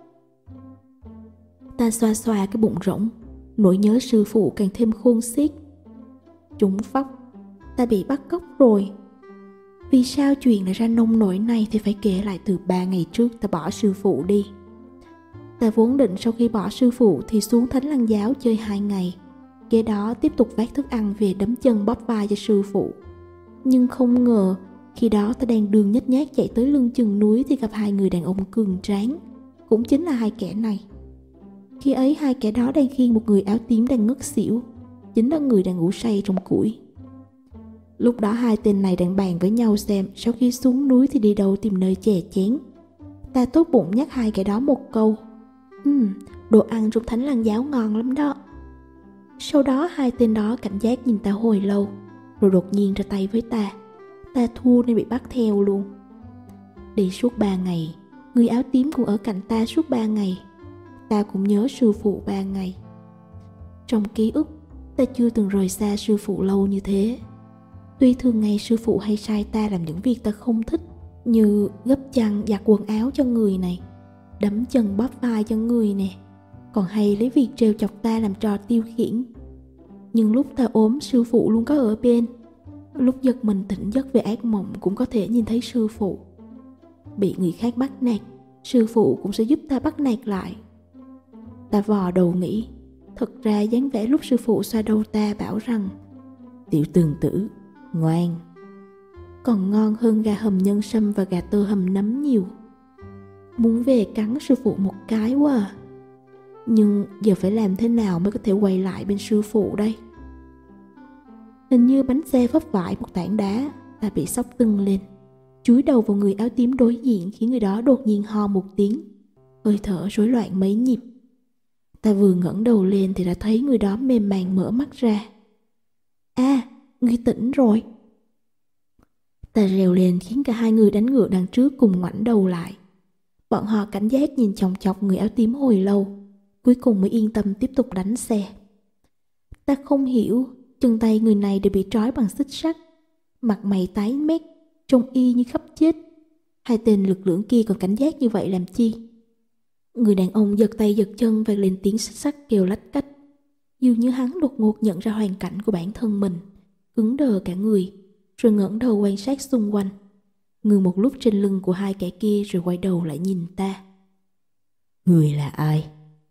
[SPEAKER 1] Ta xoa xoa cái bụng rỗng, nỗi nhớ sư phụ càng thêm khôn xiết. Trúng phóc, ta bị bắt cóc rồi. Vì sao chuyện lại ra nông nỗi này thì phải kể lại từ ba ngày trước ta bỏ sư phụ đi. Ta vốn định sau khi bỏ sư phụ thì xuống Thánh Lăng Giáo chơi hai ngày, kế đó tiếp tục vác thức ăn về đấm chân bóp vai cho sư phụ. Nhưng không ngờ khi đó ta đang đường nhếch nhác chạy tới lưng chừng núi thì gặp hai người đàn ông cường tráng, cũng chính là hai kẻ này. Khi ấy hai kẻ đó đang khiêng một người áo tím đang ngất xỉu, chính là người đang ngủ say trong củi. Lúc đó hai tên này đang bàn với nhau xem sau khi xuống núi thì đi đâu tìm nơi chè chén. Ta tốt bụng nhắc hai kẻ đó một câu. Ừm, đồ ăn trong Thánh Lăng Giáo ngon lắm đó. Sau đó hai tên đó cảnh giác nhìn ta hồi lâu, rồi đột nhiên ra tay với ta. Ta thua nên bị bắt theo luôn. Đi suốt ba ngày, người áo tím cũng ở cạnh ta suốt ba ngày. Ta cũng nhớ sư phụ ba ngày. Trong ký ức, ta chưa từng rời xa sư phụ lâu như thế. Tuy thường ngày sư phụ hay sai ta làm những việc ta không thích, như gấp chăn giặt quần áo cho người này, đấm chân bóp vai cho người nè, còn hay lấy việc trêu chọc ta làm trò tiêu khiển. Nhưng lúc ta ốm, sư phụ luôn có ở bên. Lúc giật mình tỉnh giấc về ác mộng cũng có thể nhìn thấy sư phụ. Bị người khác bắt nạt, sư phụ cũng sẽ giúp ta bắt nạt lại. Ta vò đầu nghĩ, thật ra dáng vẻ lúc sư phụ xoa đầu ta bảo rằng tiểu tường tử, ngoan, còn ngon hơn gà hầm nhân sâm và gà tơ hầm nấm nhiều. Muốn về cắn sư phụ một cái quá à. Nhưng giờ phải làm thế nào mới có thể quay lại bên sư phụ đây? Hình như bánh xe vấp phải một tảng đá, ta bị sốc tưng lên, chúi đầu vào người áo tím đối diện, khiến người đó đột nhiên ho một tiếng, hơi thở rối loạn mấy nhịp. Ta vừa ngẩng đầu lên thì đã thấy người đó mềm màng mở mắt ra. À, người tỉnh rồi. Ta reo lên khiến cả hai người đánh ngựa đằng trước cùng ngoảnh đầu lại. Bọn họ cảnh giác nhìn chòng chọc người áo tím hồi lâu, cuối cùng mới yên tâm tiếp tục đánh xe. Ta không hiểu, chân tay người này đều bị trói bằng xích sắt, mặt mày tái mét, trông y như sắp chết. Hai tên lực lưỡng kia còn cảnh giác như vậy làm chi? Người đàn ông giật tay giật chân và lên tiếng xích sắt kêu lách cách. Dường như hắn đột ngột nhận ra hoàn cảnh của bản thân mình, cứng đờ cả người, rồi ngẩng đầu quan sát xung quanh. Ngừng một lúc trên lưng của hai kẻ kia rồi quay đầu lại nhìn ta.
[SPEAKER 2] Người là ai?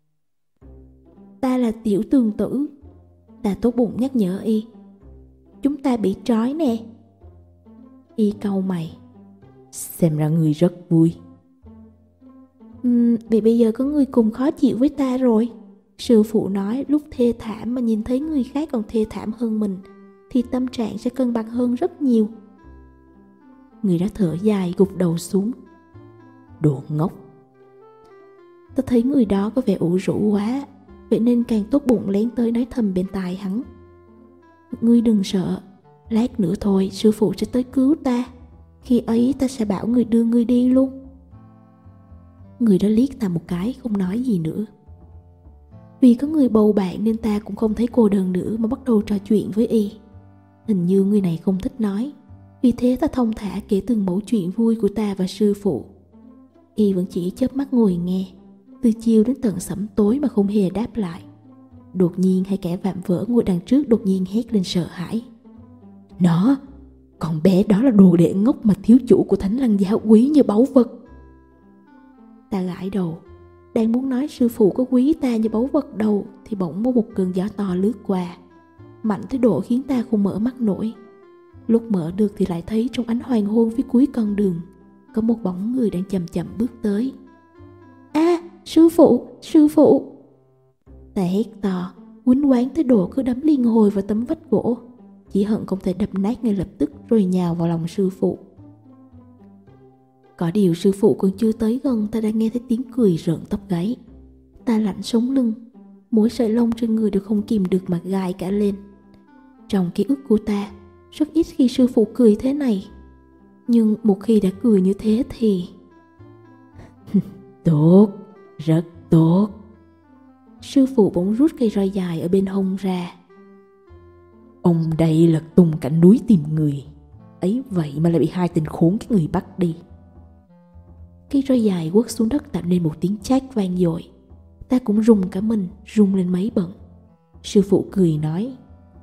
[SPEAKER 1] Ta là tiểu tường tử. Ta tốt bụng nhắc nhở y. Chúng ta bị trói nè. Y cau mày.
[SPEAKER 2] Xem ra người rất vui.
[SPEAKER 1] uhm, Vì bây giờ có người cùng khó chịu với ta rồi. Sư phụ nói lúc thê thảm mà nhìn thấy người khác còn thê thảm hơn mình thì tâm trạng sẽ cân bằng hơn rất nhiều. Người đó thở dài gục đầu xuống.
[SPEAKER 2] Đồ ngốc.
[SPEAKER 1] Ta thấy người đó có vẻ ủ rũ quá, vậy nên càng tốt bụng lén tới nói thầm bên tai hắn. Ngươi đừng sợ, lát nữa thôi sư phụ sẽ tới cứu ta. Khi ấy ta sẽ bảo người đưa ngươi đi luôn. Người đó liếc ta một cái không nói gì nữa. Vì có người bầu bạn nên ta cũng không thấy cô đơn nữa mà bắt đầu trò chuyện với y. Hình như người này không thích nói, vì thế ta thông thả kể từng mẩu chuyện vui của ta và sư phụ. Y vẫn chỉ chớp mắt ngồi nghe, từ chiều đến tận sẩm tối mà không hề đáp lại. Đột nhiên hai kẻ vạm vỡ ngồi đằng trước đột nhiên hét lên sợ hãi.
[SPEAKER 2] Nó, con bé đó là đồ đệ ngốc mà thiếu chủ của Thánh Lăng giáo quý như báu vật.
[SPEAKER 1] Ta gãi đầu, đang muốn nói sư phụ có quý ta như báu vật đâu thì bỗng có một cơn gió to lướt qua, mạnh tới độ khiến ta không mở mắt nổi. Lúc mở được thì lại thấy trong ánh hoàng hôn phía cuối con đường có một bóng người đang chậm chậm bước tới. À, sư phụ, sư phụ! Ta hét to, quýnh quán tới độ cứ đấm liên hồi vào tấm vách gỗ, chỉ hận không thể đập nát ngay lập tức rồi nhào vào lòng sư phụ. Có điều sư phụ còn chưa tới gần, ta đã nghe thấy tiếng cười rợn tóc gáy. Ta lạnh sống lưng, mỗi sợi lông trên người đều không kìm được mà gai cả lên. Trong ký ức của ta, rất ít khi sư phụ cười thế này. Nhưng một khi đã cười như thế thì...
[SPEAKER 2] Tốt, rất tốt.
[SPEAKER 1] Sư phụ bỗng rút cây roi dài ở bên hông ra.
[SPEAKER 2] Ông đây lật tung cả núi tìm người, ấy vậy mà lại bị hai tên khốn cái người bắt đi.
[SPEAKER 1] Cây roi dài quất xuống đất tạo nên một tiếng chát vang dội. Ta cũng rung cả mình, rung lên mấy bận. Sư phụ cười nói: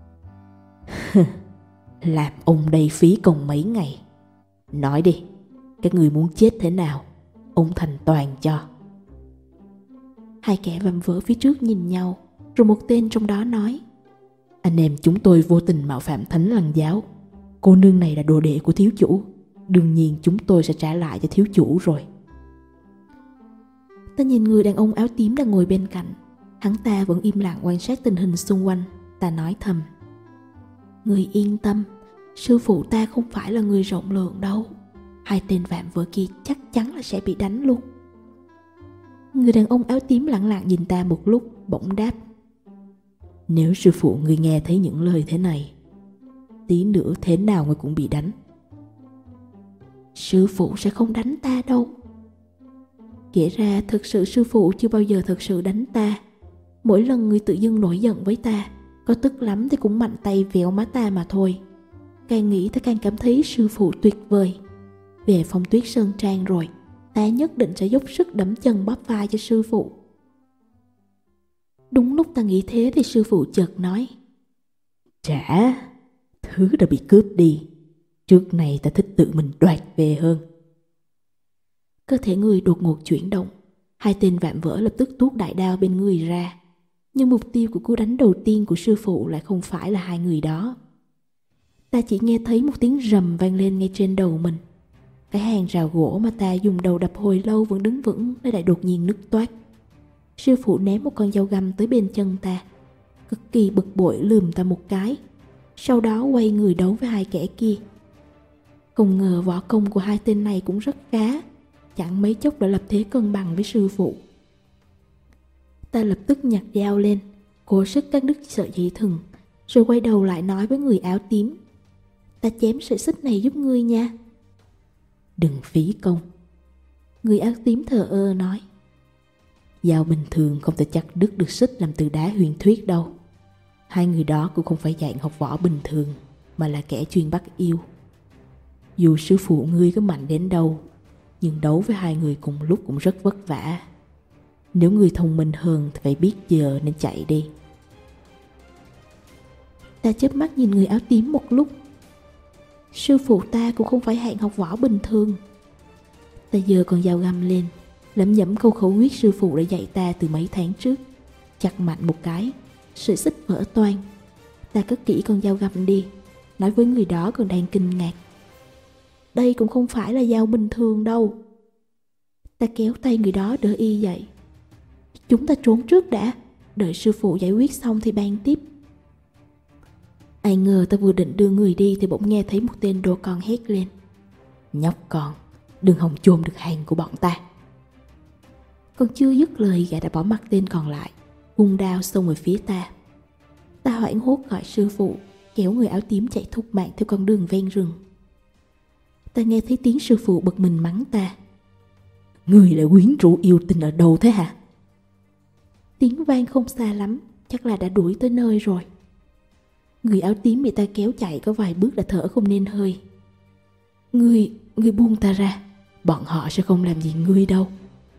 [SPEAKER 2] Làm ông đây phí công mấy ngày. Nói đi, các người muốn chết thế nào, ông thành toàn cho.
[SPEAKER 1] Hai kẻ vạm vỡ phía trước nhìn nhau, rồi một tên trong đó nói:
[SPEAKER 2] Anh em chúng tôi vô tình mạo phạm Thánh Lăng giáo. Cô nương này là đồ đệ của thiếu chủ, đương nhiên chúng tôi sẽ trả lại cho thiếu chủ rồi.
[SPEAKER 1] Ta nhìn người đàn ông áo tím đang ngồi bên cạnh. Hắn ta vẫn im lặng quan sát tình hình xung quanh. Ta nói thầm: Người yên tâm, sư phụ ta không phải là người rộng lượng đâu. Hai tên vạm vỡ kia chắc chắn là sẽ bị đánh luôn. Người đàn ông áo tím lặng lặng nhìn ta một lúc, bỗng đáp:
[SPEAKER 2] Nếu sư phụ người nghe thấy những lời thế này, tí nữa thế nào người cũng bị đánh.
[SPEAKER 1] Sư phụ sẽ không đánh ta đâu. Kể ra thực sự sư phụ chưa bao giờ thực sự đánh ta. Mỗi lần người tự dưng nổi giận với ta, có tức lắm thì cũng mạnh tay véo má ta mà thôi. Càng nghĩ ta càng cảm thấy sư phụ tuyệt vời. Về Phong Tuyết Sơn Trang rồi, ta nhất định sẽ dốc sức đấm chân bóp vai cho sư phụ. Đúng lúc ta nghĩ thế thì sư phụ chợt nói:
[SPEAKER 2] Trả, thứ đã bị cướp đi. Trước này ta thích tự mình đoạt về hơn.
[SPEAKER 1] Cơ thể người đột ngột chuyển động. Hai tên vạm vỡ lập tức tuốt đại đao bên người ra. Nhưng mục tiêu của cú đánh đầu tiên của sư phụ lại không phải là hai người đó. Ta chỉ nghe thấy một tiếng rầm vang lên ngay trên đầu mình. Cái hàng rào gỗ mà ta dùng đầu đập hồi lâu vẫn đứng vững đã lại đột nhiên nứt toác. Sư phụ ném một con dao găm tới bên chân ta, cực kỳ bực bội lườm ta một cái, sau đó quay người đấu với hai kẻ kia. Không ngờ võ công của hai tên này cũng rất khá, chẳng mấy chốc đã lập thế cân bằng với sư phụ. Ta lập tức nhặt dao lên, cố sức cắt đứt sợi dây thừng, rồi quay đầu lại nói với người áo tím: Ta chém sợi xích này giúp ngươi nha.
[SPEAKER 2] Đừng phí công.
[SPEAKER 1] Người áo tím thờ ơ nói:
[SPEAKER 2] Dao bình thường không thể chặt đứt được xích làm từ đá huyền thuyết đâu. Hai người đó cũng không phải dạng học võ bình thường, mà là kẻ chuyên bắt yêu. Dù sư phụ ngươi có mạnh đến đâu, nhưng đấu với hai người cùng lúc cũng rất vất vả. Nếu ngươi thông minh hơn thì phải biết giờ nên chạy đi.
[SPEAKER 1] Ta chớp mắt nhìn người áo tím một lúc. Sư phụ ta cũng không phải hạng học võ bình thường. Ta giơ con dao găm lên, lẩm nhẩm câu khẩu quyết sư phụ đã dạy ta từ mấy tháng trước. Chặt mạnh một cái, sợi xích vỡ toang. Ta cất kỹ con dao găm đi, nói với người đó còn đang kinh ngạc: Đây cũng không phải là dao bình thường đâu. Ta kéo tay người đó đỡ y dậy. Chúng ta trốn trước đã, đợi sư phụ giải quyết xong thì bàn tiếp. Ai ngờ ta vừa định đưa người đi thì bỗng nghe thấy một tên đồ con hét lên:
[SPEAKER 2] Nhóc con, đừng hòng chôn được hàng của bọn ta.
[SPEAKER 1] Còn chưa dứt lời, gã đã bỏ mặc tên còn lại, vung đao xông về phía ta. Ta hoảng hốt gọi sư phụ, kéo người áo tím chạy thục mạng theo con đường ven rừng. Ta nghe thấy tiếng sư phụ bực mình mắng ta:
[SPEAKER 2] Người lại quyến rũ yêu tình ở đâu thế hả?
[SPEAKER 1] Tiếng vang không xa lắm, chắc là đã đuổi tới nơi rồi. Người áo tím bị ta kéo chạy có vài bước đã thở không nên hơi. Ngươi, ngươi buông ta ra, bọn họ sẽ không làm gì ngươi đâu.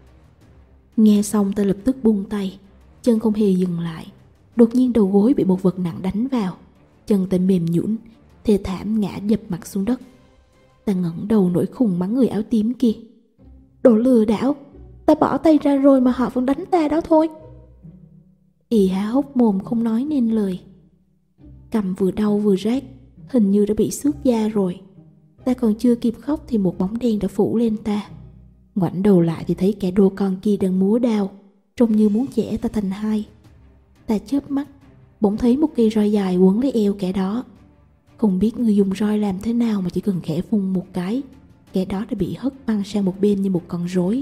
[SPEAKER 1] Nghe xong ta lập tức buông tay, chân không hề dừng lại. Đột nhiên đầu gối bị một vật nặng đánh vào, chân ta mềm nhũn, thê thảm ngã dập mặt xuống đất. Ta ngẩng đầu nổi khùng mắng người áo tím kia: Đồ lừa đảo, ta bỏ tay ra rồi mà họ vẫn đánh ta đó thôi. Y há hốc mồm không nói nên lời. Cằm vừa đau vừa rát, hình như đã bị xước da rồi. Ta còn chưa kịp khóc thì một bóng đen đã phủ lên ta. Ngoảnh đầu lại thì thấy kẻ đồ con kia đang múa đao, trông như muốn chẻ ta thành hai. Ta chớp mắt, bỗng thấy một cây roi dài quấn lấy eo kẻ đó. Không biết người dùng roi làm thế nào mà chỉ cần khẽ vung một cái, kẻ đó đã bị hất văng sang một bên như một con rối.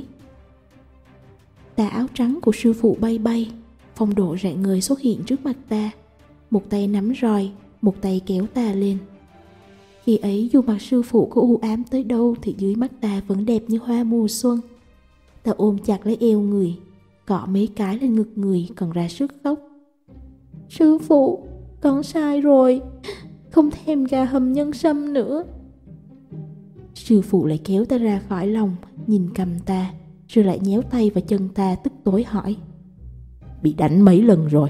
[SPEAKER 1] Tà áo trắng của sư phụ bay bay, phong độ rạng ngời xuất hiện trước mặt ta. Một tay nắm roi, một tay kéo ta lên. Khi ấy dù mặt sư phụ có u ám tới đâu thì dưới mắt ta vẫn đẹp như hoa mùa xuân. Ta ôm chặt lấy eo người, cọ mấy cái lên ngực người còn ra sức khóc: Sư phụ, con sai rồi, không thèm gà hầm nhân sâm nữa. Sư phụ lại kéo ta ra khỏi lòng, nhìn cầm ta, rồi lại nhéo tay và chân ta tức tối hỏi:
[SPEAKER 2] Bị đánh mấy lần rồi?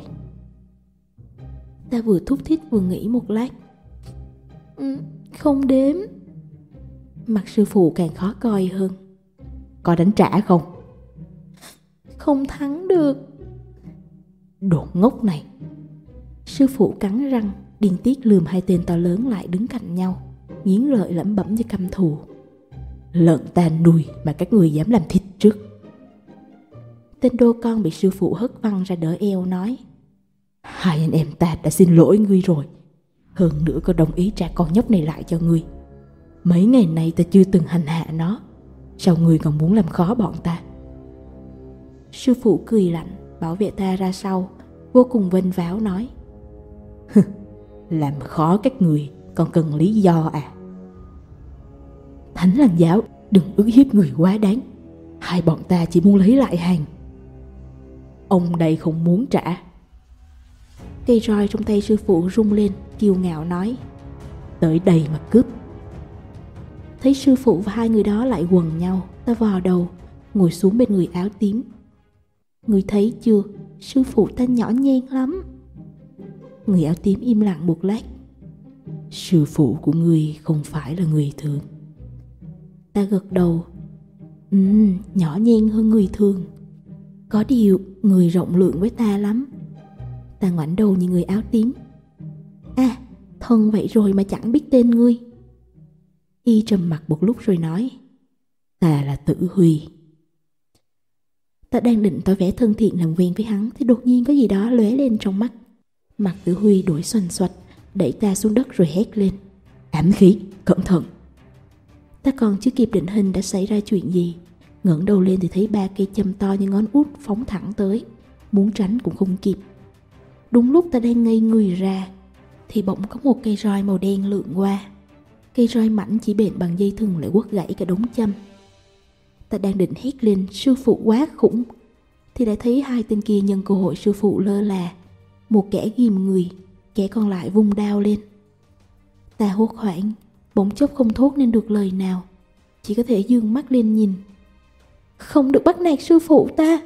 [SPEAKER 1] Ta vừa thúc thích vừa nghĩ một lát: ừ, Không đếm. Mặt sư phụ càng khó coi hơn:
[SPEAKER 2] Có đánh trả không?
[SPEAKER 1] Không thắng được.
[SPEAKER 2] Đồ ngốc này.
[SPEAKER 1] Sư phụ cắn răng, điên tiết lườm hai tên to lớn lại đứng cạnh nhau, nghiến lợi lẩm bẩm như căm thù:
[SPEAKER 2] Lợn ta nuôi mà các người dám làm thịt trước.
[SPEAKER 1] Tên đô con bị sư phụ hất văng ra đỡ eo nói:
[SPEAKER 2] Hai anh em ta đã xin lỗi ngươi rồi, hơn nữa có đồng ý trả con nhóc này lại cho ngươi. Mấy ngày nay ta chưa từng hành hạ nó, sao ngươi còn muốn làm khó bọn ta?
[SPEAKER 1] Sư phụ cười lạnh, bảo vệ ta ra sau, vô cùng vênh váo nói:
[SPEAKER 2] Làm khó các người còn cần lý do à? Thánh làm giáo, đừng ức hiếp người quá đáng. Hai bọn ta chỉ muốn lấy lại hàng. Ông đây không muốn trả.
[SPEAKER 1] Cây roi trong tay sư phụ rung lên, kiêu ngạo nói:
[SPEAKER 2] Tới đây mà cướp.
[SPEAKER 1] Thấy sư phụ và hai người đó lại quần nhau, ta vò đầu, ngồi xuống bên người áo tím. Người thấy chưa, sư phụ ta nhỏ nhen lắm. Người áo tím im lặng một lát.
[SPEAKER 2] Sư phụ của ngươi không phải là người thường.
[SPEAKER 1] Ta gật đầu. Ừ, nhỏ nhen hơn người thường. Có điều, người rộng lượng với ta lắm. Ta ngoảnh đầu nhìn người áo tím. À, thân vậy rồi mà chẳng biết tên ngươi. Y trầm mặc một lúc rồi nói:
[SPEAKER 2] Ta là Tử Huy.
[SPEAKER 1] Ta đang định tỏ vẻ thân thiện làm quen với hắn thì đột nhiên có gì đó lóe lên trong mắt. Mặt Tử Huy đổi xoành xoạch, đẩy ta xuống đất rồi hét lên:
[SPEAKER 2] Ám khí, cẩn thận.
[SPEAKER 1] Ta còn chưa kịp định hình đã xảy ra chuyện gì. Ngẩng đầu lên thì thấy ba cây châm to như ngón út phóng thẳng tới, muốn tránh cũng không kịp. Đúng lúc ta đang ngây người ra thì bỗng có một cây roi màu đen lượn qua. Cây roi mảnh chỉ bện bằng dây thừng lại quất gãy cả đống châm. Ta đang định hét lên sư phụ quá khủng thì đã thấy hai tên kia nhân cơ hội sư phụ lơ là, một kẻ ghim người, kẻ còn lại vung đao lên. Ta hốt hoảng, bỗng chốc không thốt nên được lời nào, chỉ có thể dương mắt lên nhìn. Không được bắt nạt sư phụ ta.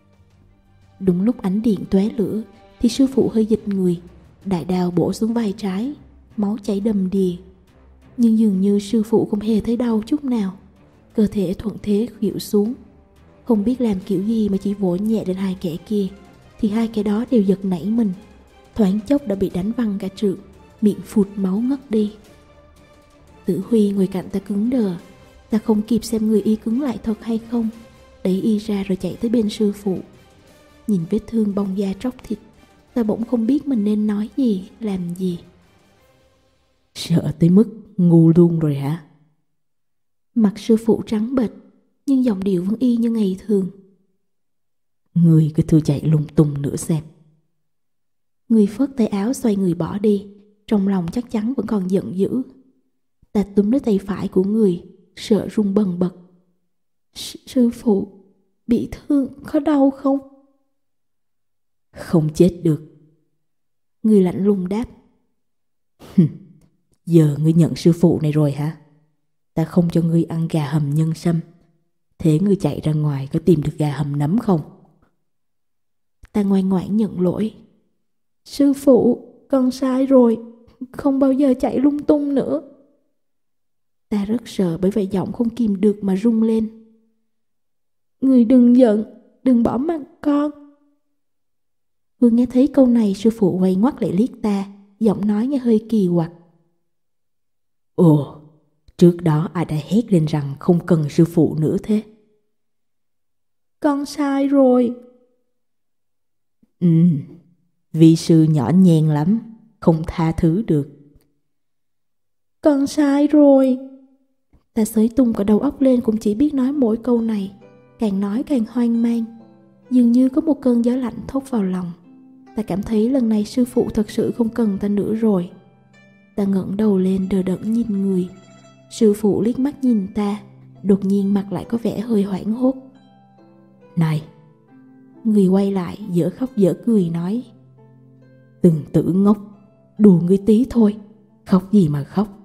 [SPEAKER 1] Đúng lúc ánh điện tóe lửa thì sư phụ hơi giật người, đại đao bổ xuống vai trái, máu chảy đầm đìa. Nhưng dường như sư phụ không hề thấy đau chút nào, cơ thể thuận thế khuỵu xuống. Không biết làm kiểu gì mà chỉ vỗ nhẹ lên hai kẻ kia thì hai kẻ đó đều giật nảy mình, thoáng chốc đã bị đánh văng cả trượng, miệng phụt máu ngất đi. Tử Huy ngồi cạnh ta cứng đờ. Ta không kịp xem người y cứng lại thật hay không, đẩy y ra rồi chạy tới bên sư phụ. Nhìn vết thương bong da tróc thịt, ta bỗng không biết mình nên nói gì, làm gì.
[SPEAKER 2] Sợ tới mức ngu luôn rồi hả?
[SPEAKER 1] Mặt sư phụ trắng bệch, nhưng giọng điệu vẫn y như ngày thường.
[SPEAKER 2] Người cứ thử chạy lung tung nữa xem.
[SPEAKER 1] Người phớt tay áo xoay người bỏ đi, trong lòng chắc chắn vẫn còn giận dữ. Ta túm lấy tay phải của người, sợ run bần bật. Sư phụ, bị thương, có đau không?
[SPEAKER 2] Không chết được.
[SPEAKER 1] Người lạnh lùng đáp.
[SPEAKER 2] Giờ ngươi nhận sư phụ này rồi hả? Ta không cho ngươi ăn gà hầm nhân sâm. Thế ngươi chạy ra ngoài có tìm được gà hầm nấm không?
[SPEAKER 1] Ta ngoan ngoãn nhận lỗi. Sư phụ, con sai rồi, không bao giờ chạy lung tung nữa. Ta rất sợ bởi vậy giọng không kìm được mà rung lên. Người đừng giận, đừng bỏ mặc con. Vừa nghe thấy câu này, sư phụ quay ngoắt lại liếc ta, giọng nói nghe hơi kỳ quặc.
[SPEAKER 2] Ồ, trước đó ai đã hét lên rằng không cần sư phụ nữa thế?
[SPEAKER 1] Con sai rồi.
[SPEAKER 2] Ừ, vi sư nhỏ nhen lắm, không tha thứ được.
[SPEAKER 1] Con sai rồi. Ta xới tung cả đầu óc lên cũng chỉ biết nói mỗi câu này, càng nói càng hoang mang. Dường như có một cơn gió lạnh thốc vào lòng. Ta cảm thấy lần này sư phụ thật sự không cần ta nữa rồi. Ta ngẩng đầu lên đờ đẫn nhìn người. Sư phụ liếc mắt nhìn ta, đột nhiên mặt lại có vẻ hơi hoảng hốt.
[SPEAKER 2] Này!
[SPEAKER 1] Người quay lại dở khóc dở cười nói.
[SPEAKER 2] Từng tử ngốc, đùa ngươi tí thôi, khóc gì mà khóc.